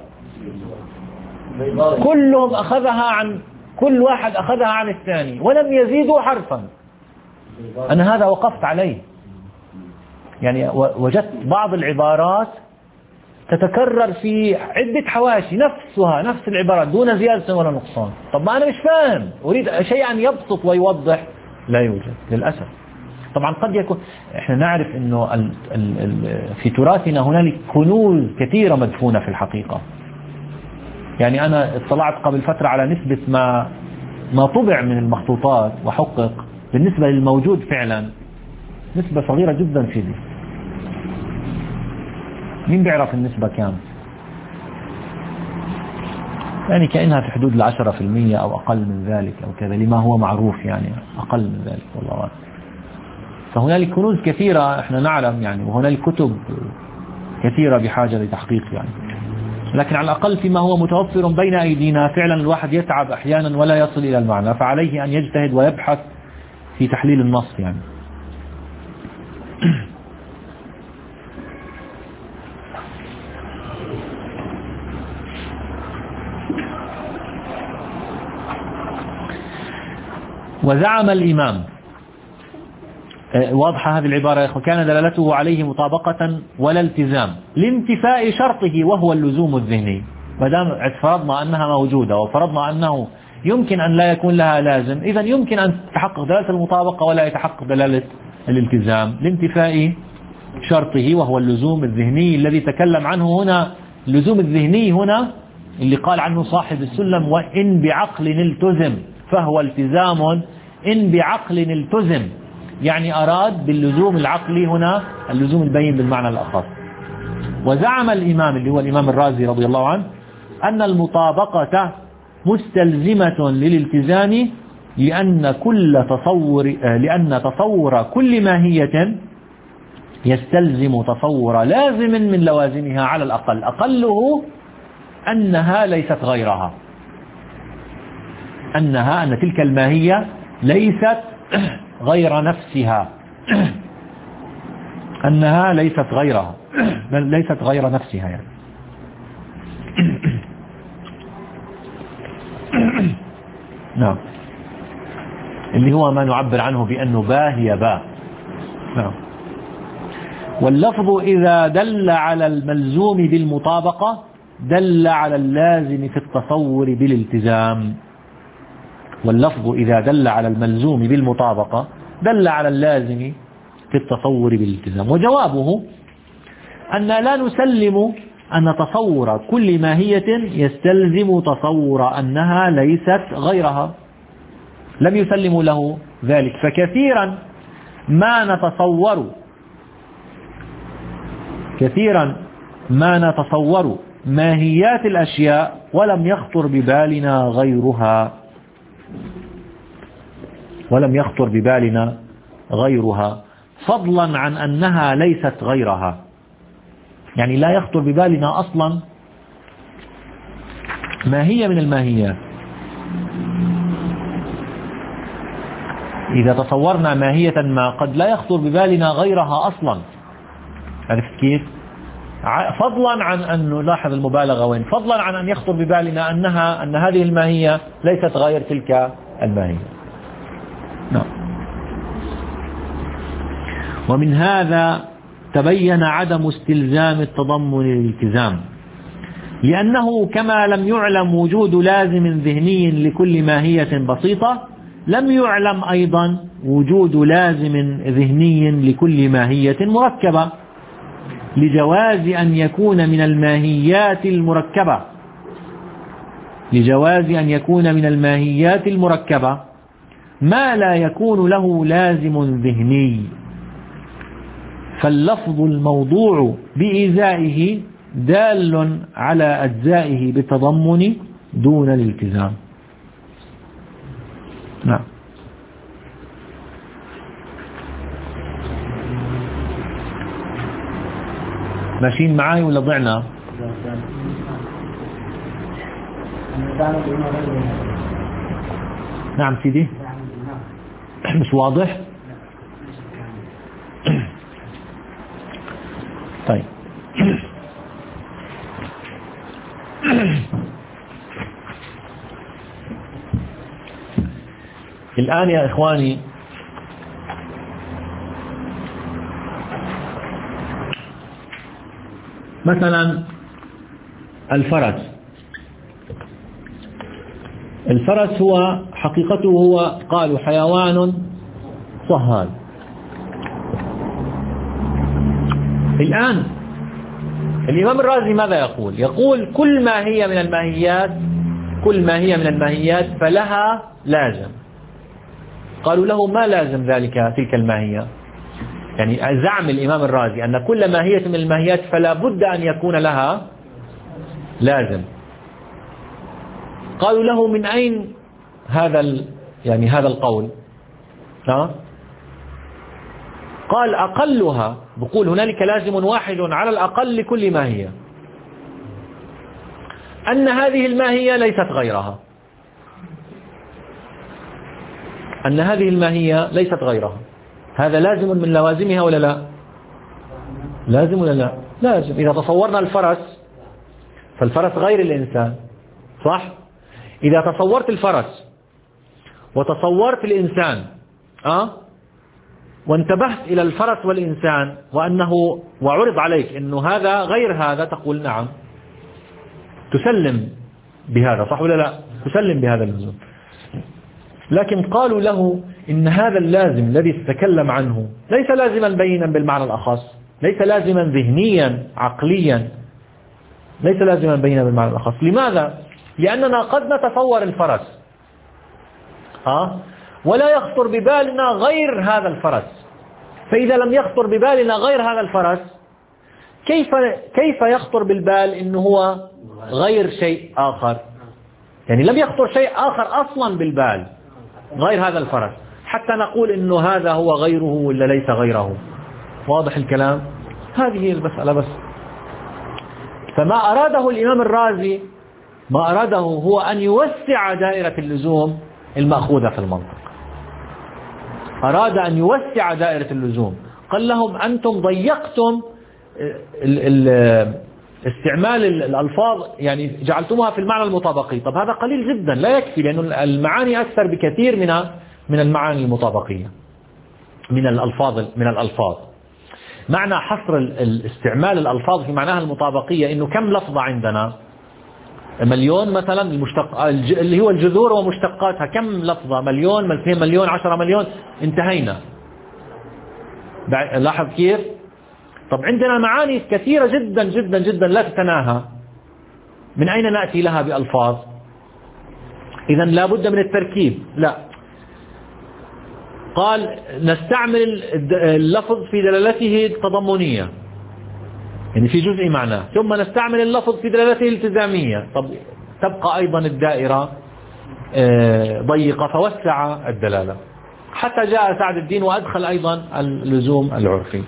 كلهم أخذها عن كل واحد أخذها عن الثاني ولم يزيدوا حرفا. أنا هذا وقفت عليه، يعني وجدت بعض العبارات تتكرر في عدة حواشي نفسها نفس العبارات دون زيادة ولا نقصان. طب ما أنا مش فاهم، أريد شيئا يبسط ويوضح، لا يوجد للأسف. طبعا قد يكون احنا نعرف انه ال ال ال في تراثنا هنالك كنوز كثيرة مدفونة في الحقيقة. يعني أنا اطلعت قبل فترة على نسبة ما ما طبع من المخطوطات وحقق بالنسبة للموجود فعلا نسبة صغيرة جدا في دي. مين بيعرف النسبة كام؟ يعني كأنها في حدود العشرة في المية أو أقل من ذلك أو كذا، لما هو معروف يعني أقل من ذلك والله أعلم. فهنالك كنوز كثيرة احنا نعلم يعني، وهنالك كتب كثيرة بحاجة لتحقيق يعني. لكن على الأقل فيما هو متوفر بين أيدينا فعلا الواحد يتعب أحيانا ولا يصل إلى المعنى، فعليه أن يجتهد ويبحث في تحليل النص يعني. وزعم الإمام، واضحة هذه العبارة يا أخوة، كان دلالته عليه مطابقة ولا التزام لانتفاء شرطه وهو اللزوم الذهني. ما دام فرضنا أنها موجودة وفرضنا أنه يمكن أن لا يكون لها لازم، إذا يمكن أن تتحقق دلالة المطابقة ولا يتحقق دلالة الالتزام لانتفاء شرطه وهو اللزوم الذهني الذي تكلم عنه هنا. اللزوم الذهني هنا اللي قال عنه صاحب السلم وإن بعقل التزم فهو التزام إن بعقل التزم، يعني أراد باللزوم العقلي هنا اللزوم البين بالمعنى الأخص. وزعم الإمام اللي هو الإمام الرازي رضي الله عنه أن المطابقة مستلزمة للالتزام لأن كل تصور لأن تصور كل ماهية يستلزم تصور لازم من لوازمها على الأقل، أقله أنها ليست غيرها، أنها أن تلك الماهية ليست غير نفسها، أنها ليست غيرها ليست غير نفسها يعني. نعم، اللي هو ما نعبر عنه بأنه با هي با. نعم. واللفظ إذا دل على الملزوم بالمطابقة دل على اللازم في التصور بالالتزام. واللفظ إذا دل على الملزوم بالمطابقة دل على اللازم في التصور بالالتزام. وجوابه أن لا نسلم أن تصور كل ماهية يستلزم تصور أنها ليست غيرها، لم يسلموا له ذلك. فكثيرا ما نتصور كثيرا ما نتصور ماهيات الأشياء ولم يخطر ببالنا غيرها ولم يخطر ببالنا غيرها فضلا عن أنها ليست غيرها، يعني لا يخطر ببالنا أصلا ماهية من الماهيات. إذا تصورنا ماهية ما قد لا يخطر ببالنا غيرها أصلا، عرفت كيف؟ فضلا عن أن نلاحظ المبالغة وين، فضلا عن أن يخطر ببالنا أنها أن هذه الماهية ليست غير تلك الماهية. نعم. ومن هذا تبين عدم استلزام التضمن للالتزام، لأنه كما لم يعلم وجود لازم ذهني لكل ماهية بسيطة لم يعلم أيضا وجود لازم ذهني لكل ماهية مركبة، لجواز أن يكون من الماهيات المركبة لجواز أن يكون من الماهيات المركبة ما لا يكون له لازم ذهني، فاللفظ الموضوع بإزائه دال على أجزائه بالتضمن دون الالتزام. نعم. ماشيين معاي ولا ضعنا؟ نعم سيدي، مش واضح؟ طيب. الآن يا إخواني مثلا الفرس الفرس هو حقيقته هو قالوا حيوان صهال. الآن الإمام الرازي ماذا يقول؟ يقول كل ما هي من الماهيات كل ما هي من الماهيات فلها لازم. قالوا له ما لازم ذلك تلك الماهية؟ يعني زعم الإمام الرازي أن كل ماهية من الماهيات فلا بد أن يكون لها لازم. قالوا له من أين هذا يعني هذا القول؟ ها؟ قال أقلها، بقول هنالك لازم واحد على الأقل لكل ماهية. أن هذه الماهية ليست غيرها، أن هذه الماهية ليست غيرها. هذا لازم من لوازمها ولا لا؟ لازم ولا لا؟ لازم. إذا تصورنا الفرس فالفرس غير الإنسان، صح؟ إذا تصورت الفرس وتصورت الإنسان أه؟ وانتبهت إلى الفرس والإنسان وأنه وعرض عليك أنه هذا غير هذا، تقول نعم، تسلم بهذا، صح ولا لا؟ تسلم بهذا اللزوم. لكن قالوا له إن هذا اللازم الذي تتكلم عنه ليس لازما بينا بالمعنى الأخص، ليس لازما ذهنيا عقليا، ليس لازما بينا بالمعنى الأخص. لماذا؟ لأننا قد نتصور الفرس أه؟ ولا يخطر ببالنا غير هذا الفرس. فإذا لم يخطر ببالنا غير هذا الفرس، كيف كيف يخطر بالبال إنه هو غير شيء آخر؟ يعني لم يخطر شيء آخر أصلا بالبال غير هذا الفرس حتى نقول إنه هذا هو غيره ولا ليس غيره. واضح الكلام؟ هذه هي المسألة بس. فما أراده الإمام الرازي، ما أراده هو أن يوسع دائرة اللزوم المأخوذة في المنطق. أراد أن يوسع دائرة اللزوم. قال لهم أنتم ضيقتم ال ال استعمال الألفاظ، يعني جعلتموها في المعنى المطابقي. طب هذا قليل جدا، لا يكفي، لأن المعاني أكثر بكثير من من المعاني المطابقية، من الألفاظ من الألفاظ. معنى حصر الاستعمال الألفاظ في معناها المطابقية إنه كم لفظة عندنا؟ مليون مثلا، المشتق اللي هو الجذور ومشتقاتها كم لفظة؟ مليون، اثنين مليون، عشرة مليون، انتهينا. لاحظ كيف؟ طب عندنا معاني كثيرة جدا جدا جدا لا تتناهى، من أين نأتي لها بألفاظ؟ إذا لا بد من التركيب. لا، قال نستعمل اللفظ في دلالته التضمنية، يعني في جزء معناه، ثم نستعمل اللفظ في دلالته الالتزامية. طب تبقى أيضا الدائرة ضيقة، فوسع الدلالة حتى جاء سعد الدين وأدخل أيضا اللزوم العرفي.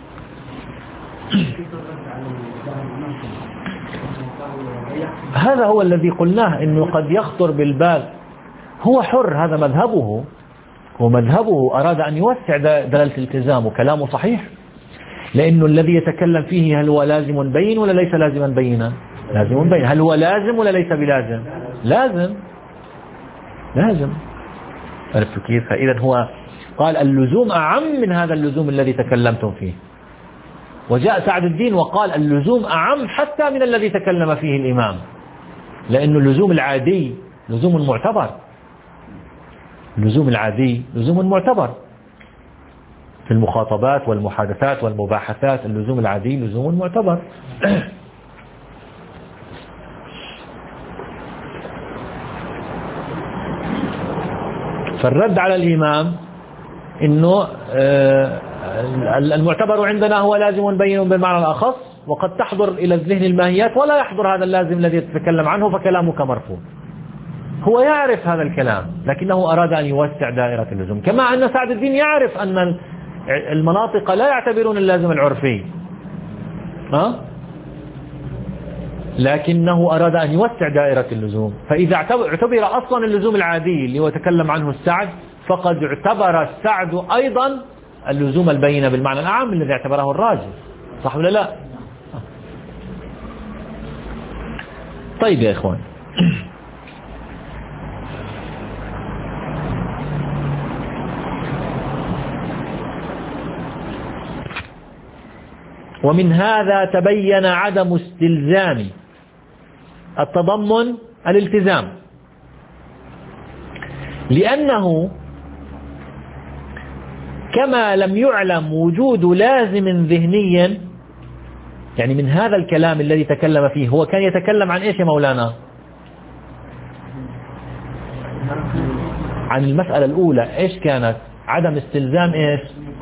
هذا هو الذي قلناه، إنه قد يخطر بالبال. هو حر، هذا مذهبه، ومذهبه أراد أن يوسع دلالة الالتزام، وكلامه صحيح، لأنه الذي يتكلم فيه هل هو لازم بين ولا ليس لازما بينا؟ لازم بين. هل هو لازم ولا ليس بلازم؟ لازم لازم. عرفت كيف؟ فإذا هو قال اللزوم أعم من هذا اللزوم الذي تكلمتم فيه. وجاء سعد الدين وقال اللزوم أعم حتى من الذي تكلم فيه الإمام، لأن اللزوم العادي لزوم معتبر، اللزوم العادي لزوم معتبر في المخاطبات والمحادثات والمباحثات. اللزوم العادي لزوم معتبر. فالرد على الإمام إنه المعتبر عندنا هو لازم بين بالمعنى الأخص، وقد تحضر إلى الذهن الماهيات ولا يحضر هذا اللازم الذي يتكلم عنه، فكلامك مرفوض. هو يعرف هذا الكلام، لكنه أراد أن يوسع دائرة اللزوم، كما أن سعد الدين يعرف أن المناطق لا يعتبرون اللازم العرفي، ها؟ لكنه أراد أن يوسع دائرة اللزوم. فإذا اعتبر أصلا اللزوم العادي اللي هو تكلم عنه السعد، فقد اعتبر السعد أيضا اللزوم البينة بالمعنى الأعم الذي اعتبره الراجل، صح ولا لا؟ طيب يا إخوان، ومن هذا تبين عدم استلزام التضمن الالتزام، لأنه كما لم يعلم وجود لازم ذهني. يعني من هذا الكلام الذي تكلم فيه، هو كان يتكلم عن إيش يا مولانا؟ عن المسألة الأولى. إيش كانت؟ عدم استلزام إيش؟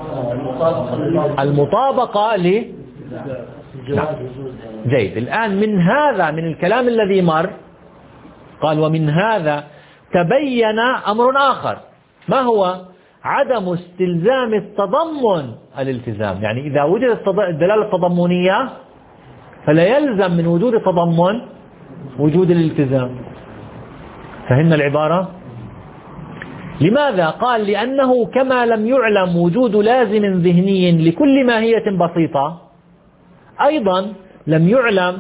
المطابقة ل نعم. جيد. الآن من هذا، من الكلام الذي مر، قال ومن هذا تبين أمر آخر، ما هو؟ عدم استلزام التضمن الالتزام. يعني إذا وجدت الدلالة التضمنية فلا يلزم من وجود التضمن وجود الالتزام. فهمنا العبارة؟ لماذا؟ قال لأنه كما لم يعلم وجود لازم ذهني لكل ماهية بسيطة، أيضا لم يعلم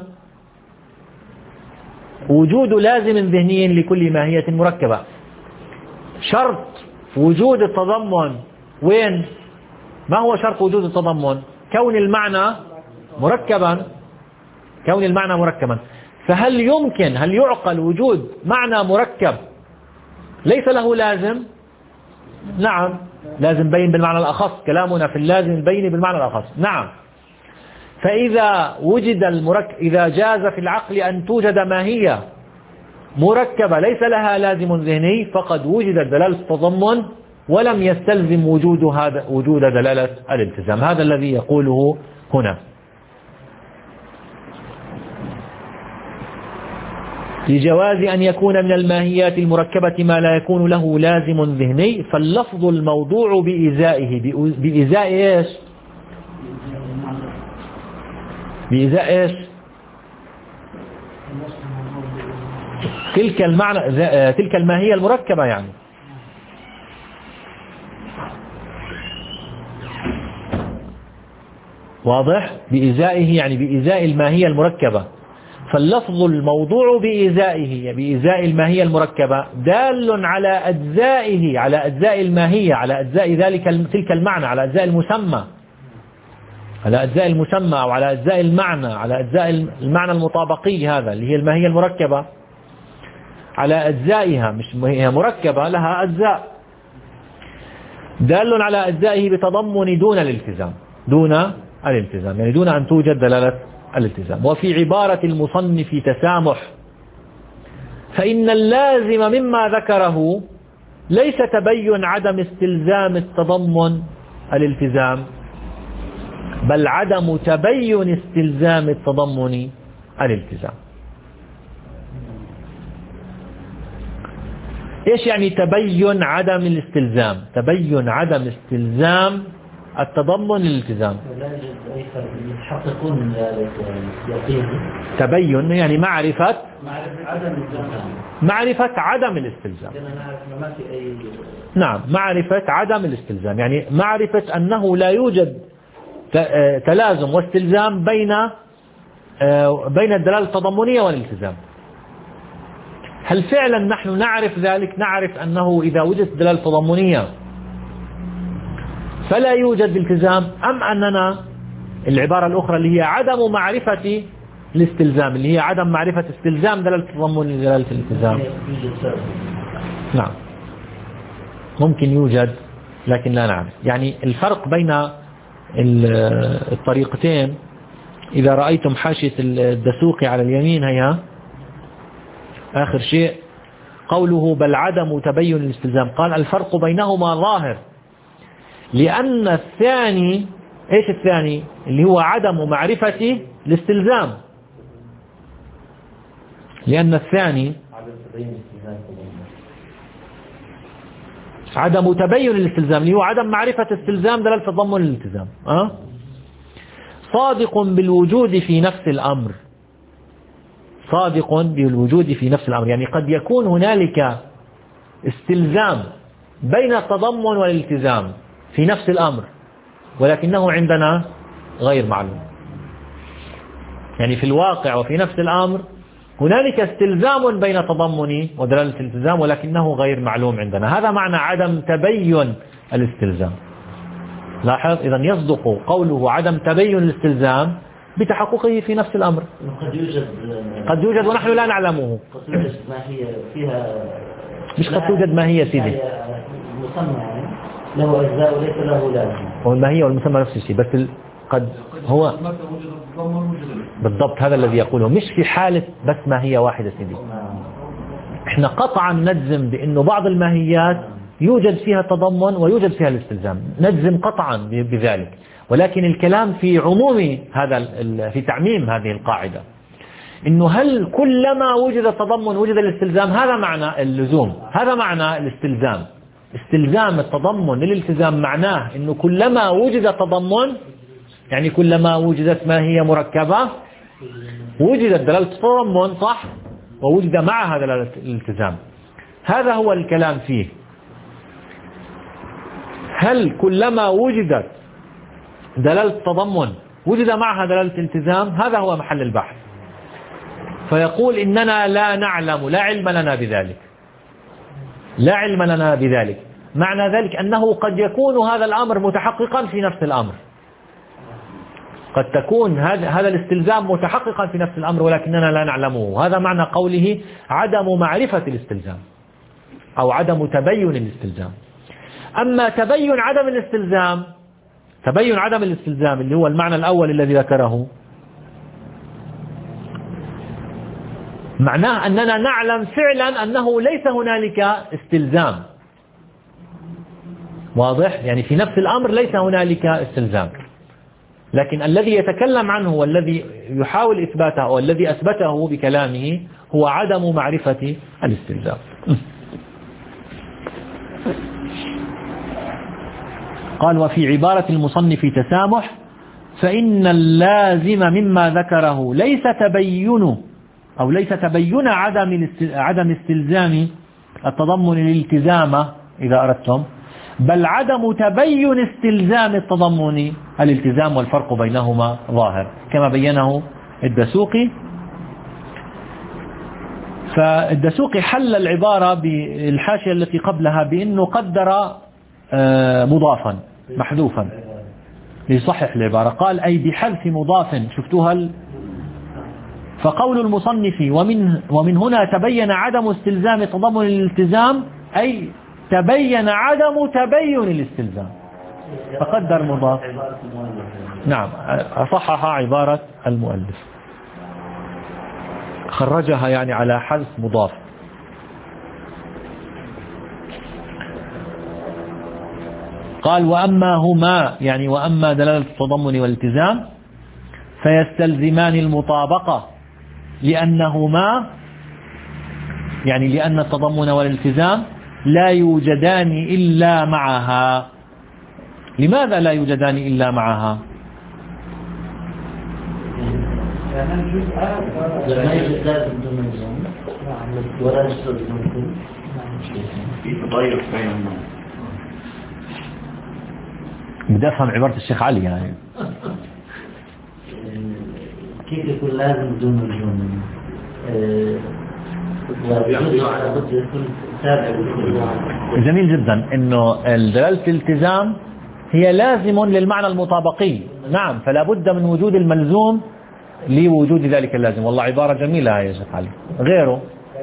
وجود لازم ذهني لكل ماهية مركبة. شرط وجود التضمن وين؟ ما هو شرط وجود التضمن؟ كون المعنى مركبا، كون المعنى مركبا. فهل يمكن، هل يعقل وجود معنى مركب ليس له لازم؟ نعم، لازم بين بالمعنى الأخص، كلامنا في اللازم البين بالمعنى الأخص. نعم. فإذا وجد المركب، إذا جاز في العقل أن توجد ماهية مركبة ليس لها لازم ذهني، فقد وجدت دلالة التضمن ولم يستلزم وجود هذا وجود دلالة الالتزام. هذا الذي يقوله هنا. لجواز أن يكون من الماهيات المركبة ما لا يكون له لازم ذهني، فاللفظ الموضوع بإزائه. بإزاء إيش؟ بإزاء إيش؟ تلك المعنى، تلك الماهية المركبة يعني. واضح؟ بإزائه يعني بإزاء الماهية المركبة. فاللفظ الموضوع بإزائه، بإزاء الماهية المركبة، دال على أجزائه، على أجزاء الماهية، على أجزاء ذلك تلك المعنى، على أجزاء المسمى، على أجزاء المسمى أو على أجزاء المعنى، على أجزاء المعنى المطابقي، هذا اللي هي الماهية المركبة، على أجزائها، مش هي مركبة لها أجزاء. دال على أجزائه بتضمن دون الالتزام، دون الالتزام يعني دون أن توجد دلالة الالتزام. وفي عبارة المصنف تسامح، فإن اللازم مما ذكره ليس تبين عدم استلزام التضمن الالتزام، بل عدم تبين استلزام التضمن الالتزام. إيش يعني تبين عدم الاستلزام؟ تبين عدم استلزام التضمن للالتزام. يتحققون من ذلك يقين. تبين يعني معرفة عدم الاستلزام. معرفة عدم الاستلزام. ما في أي. نعم، معرفة عدم الاستلزام يعني معرفة أنه لا يوجد تلازم واستلزام بين بين الدلالة التضمنية والالتزام. هل فعلا نحن نعرف ذلك؟ نعرف أنه إذا وجدت دلالة تضمنية فلا يوجد التزام، أم أننا العبارة الأخرى اللي هي عدم معرفة الاستلزام، اللي هي عدم معرفة استلزام دلالة التضمن لدلالة الالتزام؟ نعم، ممكن يوجد لكن لا نعرف. يعني الفرق بين الطريقتين، إذا رأيتم حاشية الدسوقي على اليمين هي آخر شيء قوله بل عدم تبين الاستلزام، قال الفرق بينهما ظاهر، لأن الثاني إيش الثاني اللي هو عدم معرفة الاستلزام، لأن الثاني عدم تبين الاستلزام اللي هو عدم معرفة استلزام دلالة تضمن الالتزام. أه؟ صادق بالوجود في نفس الأمر، صادق بالوجود في نفس الأمر يعني قد يكون هنالك استلزام بين التضمن والالتزام في نفس الأمر، ولكنه عندنا غير معلوم. يعني في الواقع وفي نفس الأمر هنالك استلزام بين تضمن ودلالة الالتزام، ولكنه غير معلوم عندنا. هذا معنى عدم تبين الاستلزام. لاحظ، إذا يصدق قوله عدم تبين الاستلزام بتحققه في نفس الأمر. قد يوجد قد يوجد ونحن لا نعلمه. قد يوجد ما هي فيها، مش قد توجد ما هي سيدي، مسمى له أجزاء وليس له لازم. والماهية والمسمى نفس الشيء، بس قد هو بالضبط هذا الذي يقوله، مش في حالة بس ماهية واحدة سيدي. احنا قطعا نجزم بأنه بعض الماهيات يوجد فيها تضمن ويوجد فيها الاستلزام، نجزم قطعا بذلك، ولكن الكلام في عموم هذا، في تعميم هذه القاعدة، انه هل كلما وجد التضمن وجد الاستلزام؟ هذا معنى اللزوم، هذا معنى الاستلزام. استلزام التضمن للالتزام معناه انه كلما وجد تضمن يعني كلما وجدت ماهية مركبة وجدت دلالة التضمن، صح؟ ووجد معها دلالة الالتزام. هذا هو الكلام فيه. هل كلما وجدت دلالة التضمن وجد معها دلالة الالتزام؟ هذا هو محل البحث. فيقول إننا لا نعلم، لا علم لنا بذلك، لا علم لنا بذلك. معنى ذلك أنه قد يكون هذا الأمر متحققا في نفس الأمر، قد تكون هذا هذا الاستلزام متحققا في نفس الأمر ولكننا لا نعلمه. هذا معنى قوله عدم معرفة الاستلزام أو عدم تبين الاستلزام. أما تبين عدم الاستلزام، تبين عدم الاستلزام اللي هو المعنى الأول الذي ذكره، معناه أننا نعلم فعلا أنه ليس هنالك استلزام. واضح؟ يعني في نفس الأمر ليس هنالك استلزام، لكن الذي يتكلم عنه والذي يحاول إثباته أو الذي أثبته بكلامه هو عدم معرفة الاستلزام. قال وفي عبارة المصنف تسامح فإن اللازم مما ذكره ليس تبين أو ليس تبين عدم عدم استلزام التضمن الالتزام إذا أردتم، بل عدم تبين استلزام التضمن الالتزام، والفرق بينهما ظاهر كما بينه الدسوقي. فالدسوقي حل العبارة بالحاشية التي قبلها بأنه قدر مضافا محذوفا ليصحح العبارة. قال أي بحذف مضاف، شفتوها ال... فقول المصنف ومن, ومن هنا تبين عدم استلزام تضمن الالتزام، أي تبين عدم تبين الاستلزام، فقدر مضاف. نعم، أصحح عبارة المؤلف، خرجها يعني على حذف مضاف. قال وأما هما يعني وأما دلالة التضمن والالتزام فيستلزمان المطابقة، لأنهما يعني لأن التضمن والالتزام لا يوجدان إلا معها. لماذا لا يوجدان إلا معها؟ لا يوجد لازم تنظم ولا يستلزم في تضيق بينهما. بدي أفهم عبارة الشيخ علي يعني كيف يكون لازم بدون ملزوم؟ جميل جدا انه دلالة الالتزام هي لازم للمعنى المطابقي. نعم، فلا بد من وجود الملزوم لوجود ذلك اللازم. والله عبارة جميلة يا شيخ علي. غيره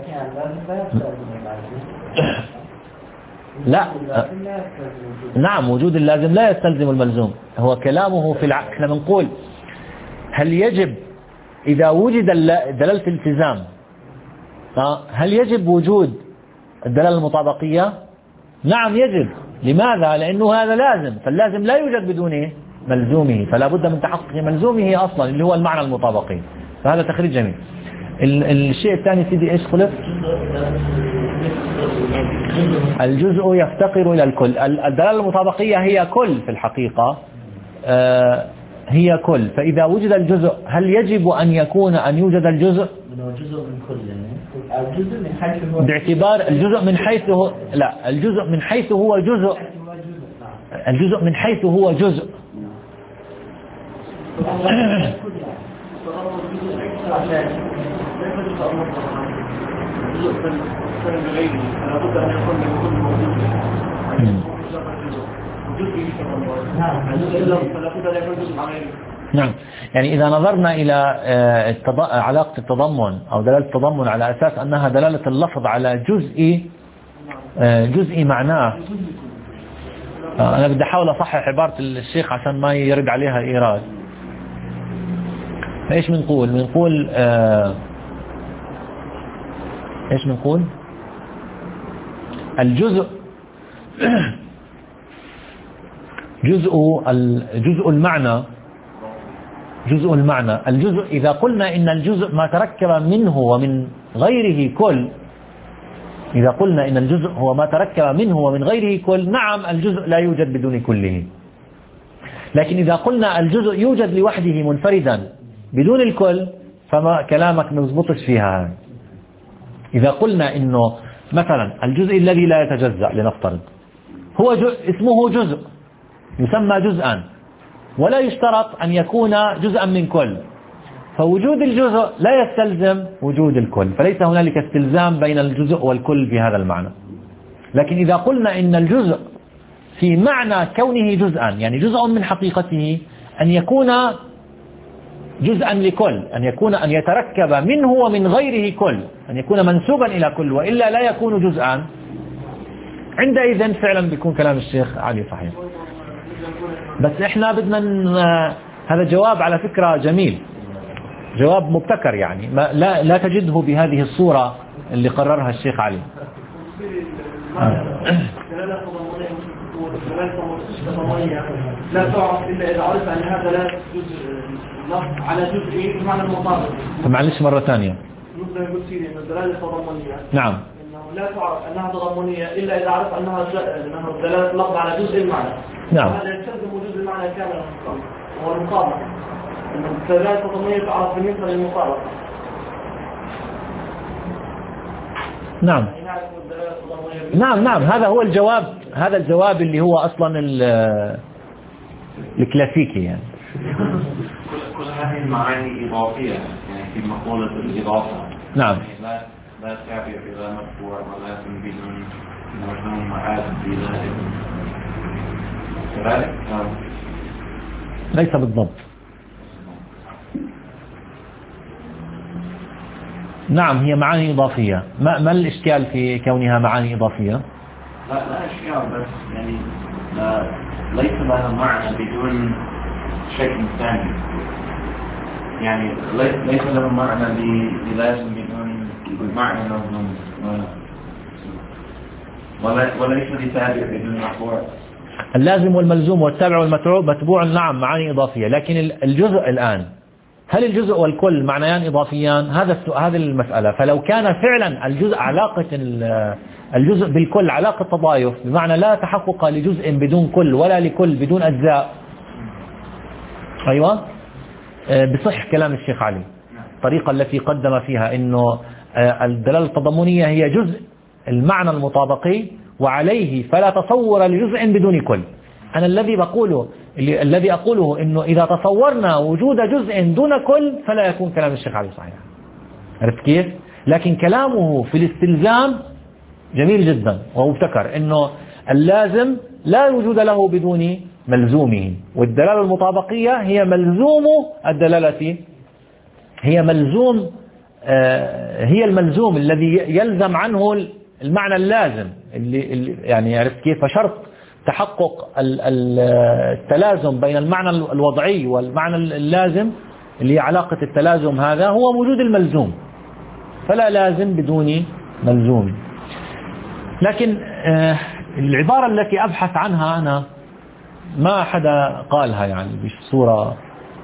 لا، نعم، وجود اللازم لا يستلزم الملزوم. هو كلامه في الع... احنا بنقول هل يجب إذا وجد دلالة الالتزام هل يجب وجود الدلالة المطابقية؟ نعم يجب. لماذا؟ لأنه هذا لازم، فاللازم لا يوجد بدون ملزومه، فلا بد من تحقق ملزومه أصلا اللي هو المعنى المطابقي. فهذا تخريج جميل. الشيء الثاني سيدي ايش خلف؟ الجزء يفتقر إلى الكل. الدلالة المطابقية هي كل في الحقيقة، هي كل. فإذا وجد الجزء هل يجب أن يكون أن يوجد الجزء؟ الجزء من كل الجزء من حيث هو باعتبار الجزء من حيث هو لا الجزء من حيث هو جزء الجزء من حيث هو جزء نعم. يعني إذا نظرنا إلى علاقة التضمن أو دلالة التضمن على أساس أنها دلالة اللفظ على جزء جزء معناه، أنا بدي أحاول أصحح عبارة الشيخ عشان ما يرد عليها إيراد. فإيش بنقول؟ بنقول إيش بنقول؟ الجزء جزء جزء المعنى جزء المعنى الجزء إذا قلنا إن الجزء ما تركب منه ومن غيره كل، إذا قلنا إن الجزء هو ما تركب منه ومن غيره كل، نعم الجزء لا يوجد بدون كله. لكن إذا قلنا الجزء يوجد لوحده منفردا بدون الكل، فما كلامك ما يضبطش فيها. إذا قلنا إنه مثلا الجزء الذي لا يتجزأ لنفترض هو جزء اسمه جزء يسمى جزءا ولا يشترط أن يكون جزءا من كل، فوجود الجزء لا يستلزم وجود الكل، فليس هنالك استلزام بين الجزء والكل في هذا المعنى. لكن إذا قلنا إن الجزء في معنى كونه جزءا، يعني جزء من حقيقته أن يكون جزءا لكل، أن يكون أن يتركب منه ومن غيره كل، أن يكون منسوبا إلى كل وإلا لا يكون جزءا، عندئذ فعلا بيكون كلام الشيخ علي صحيح. بس إحنا بدنا هذا جواب على فكرة جميل، جواب مبتكر، يعني ما لا لا تجده بهذه الصورة اللي قررها الشيخ علي. لا تعرف إلا إذا عرفت أن هذا لا جزء على جزء بمعنى المطابق. معلش مرة ثانية. مثل يقول سيدي أن الدلالة التضمنية نعم إنه لا تعرف أنها تضمنية إلا إذا عرفت أنها أنها الدلالة لفظ على جزء المعنى. نعم. هذا يستلزم جزء المعنى كاملا هو المطابق. إن الدلالة التضمنية تعرف بالنسبة للمطابق. نعم. نعم نعم هذا هو الجواب، هذا الجواب اللي هو أصلا الكلاسيكي يعني. كل هذه المعاني إضافية يعني في مقولة الإضافة. نعم. لا لا تابع إلى مرفوع ولكن بدون مفهوم معاد بلا كذلك. ليس بالضبط. نعم هي معاني إضافية. ما ما الإشكال في كونها معاني إضافية؟ لا لا إشكال، بس يعني لا ليس لها معنى بدون شيء ثاني، يعني ليس له معنى لازم بدون معنى مضمون، ولا وليس لتابع بدون مفعول. اللازم والملزوم والتابع والمتبوع متبوع، نعم معاني إضافية، لكن الجزء الآن هل الجزء والكل معنيان إضافيان؟ هذا هذه المسألة. فلو كان فعلا الجزء علاقة الجزء بالكل علاقة تضايف، بمعنى لا تحقق لجزء بدون كل ولا لكل بدون أجزاء، أيوة بصح كلام الشيخ علي. الطريقة التي قدم فيها إنه الدلالة التضمنية هي جزء المعنى المطابقي وعليه فلا تصور لجزء بدون كل. أنا الذي بقوله الذي أقوله إنه إذا تصورنا وجود جزء دون كل فلا يكون كلام الشيخ علي صحيح. عرفت كيف؟ لكن كلامه في الاستلزام جميل جدا ومبتكر، إنه اللازم لا وجود له بدون ملزومه، والدلالة المطابقية هي ملزوم الدلالة، هي ملزوم آه هي الملزوم الذي يلزم عنه المعنى اللازم اللي, اللي يعني عرفت كيف؟ فشرط تحقق التلازم بين المعنى الوضعي والمعنى اللازم اللي هي علاقة التلازم، هذا هو وجود الملزوم، فلا لازم بدون ملزوم. لكن آه العبارة التي أبحث عنها أنا ما حدا قالها يعني بصورة.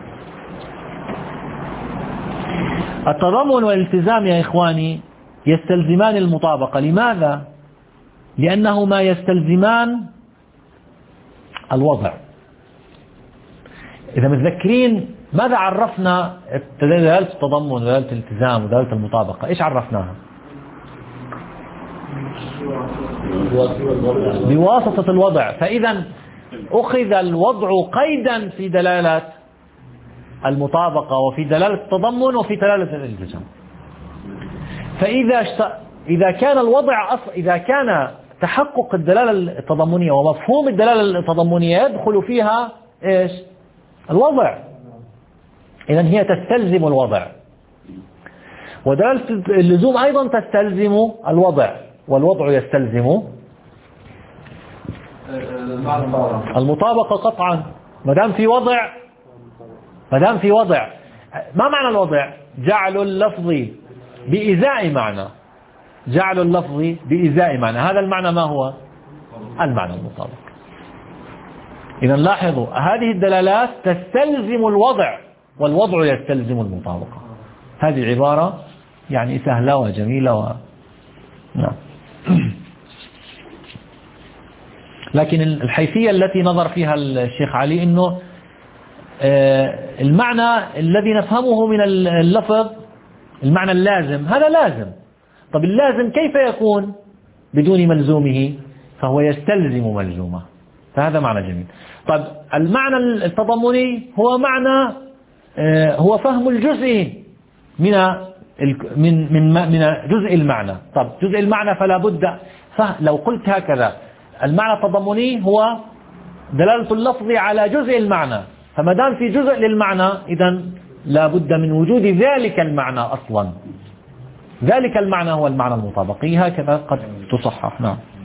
التضمن والالتزام يا إخواني يستلزمان المطابقة. لماذا؟ لأنهما يستلزمان الوضع. إذا متذكرين ماذا عرفنا دلالة التضمن ودلالة الالتزام ودلالة المطابقة؟ إيش عرفناها؟ بواسطة الوضع. فإذا أخذ الوضع قيدا في دلالة المطابقة وفي دلالة التضمن وفي دلالة الالتزام. فإذا اشت... إذا كان الوضع أص... إذا كان تحقق الدلالة التضمنية ومفهوم الدلالة التضمنية يدخل فيها إيش؟ الوضع. إذن هي تستلزم الوضع، ودلالة اللزوم أيضا تستلزم الوضع، والوضع يستلزم المطابقة قطعا. ما دام في وضع ما دام في وضع ما معنى الوضع؟ جعل اللفظ بإزاء معنى، جعل اللفظ بإزاء معنى، هذا المعنى ما هو؟ المعنى المطابق. إذا لاحظوا هذه الدلالات تستلزم الوضع والوضع يستلزم المطابقة. هذه عبارة يعني سهلة وجميلة و... نعم. لكن الحيثية التي نظر فيها الشيخ علي إنه المعنى الذي نفهمه من اللفظ المعنى اللازم هذا لازم، طب اللازم كيف يكون بدون ملزومه؟ فهو يستلزم ملزومه. فهذا معنى جميل. طيب المعنى التضمني هو معنى هو فهم الجزء من من من من جزء المعنى. طب جزء المعنى فلا بد، لو قلت هكذا المعنى التضمني هو دلالة اللفظ على جزء المعنى، فما دام في جزء للمعنى إذا لا بد من وجود ذلك المعنى أصلا. ذلك المعنى هو المعنى المطابقي. هكذا قد تصحح. نعم.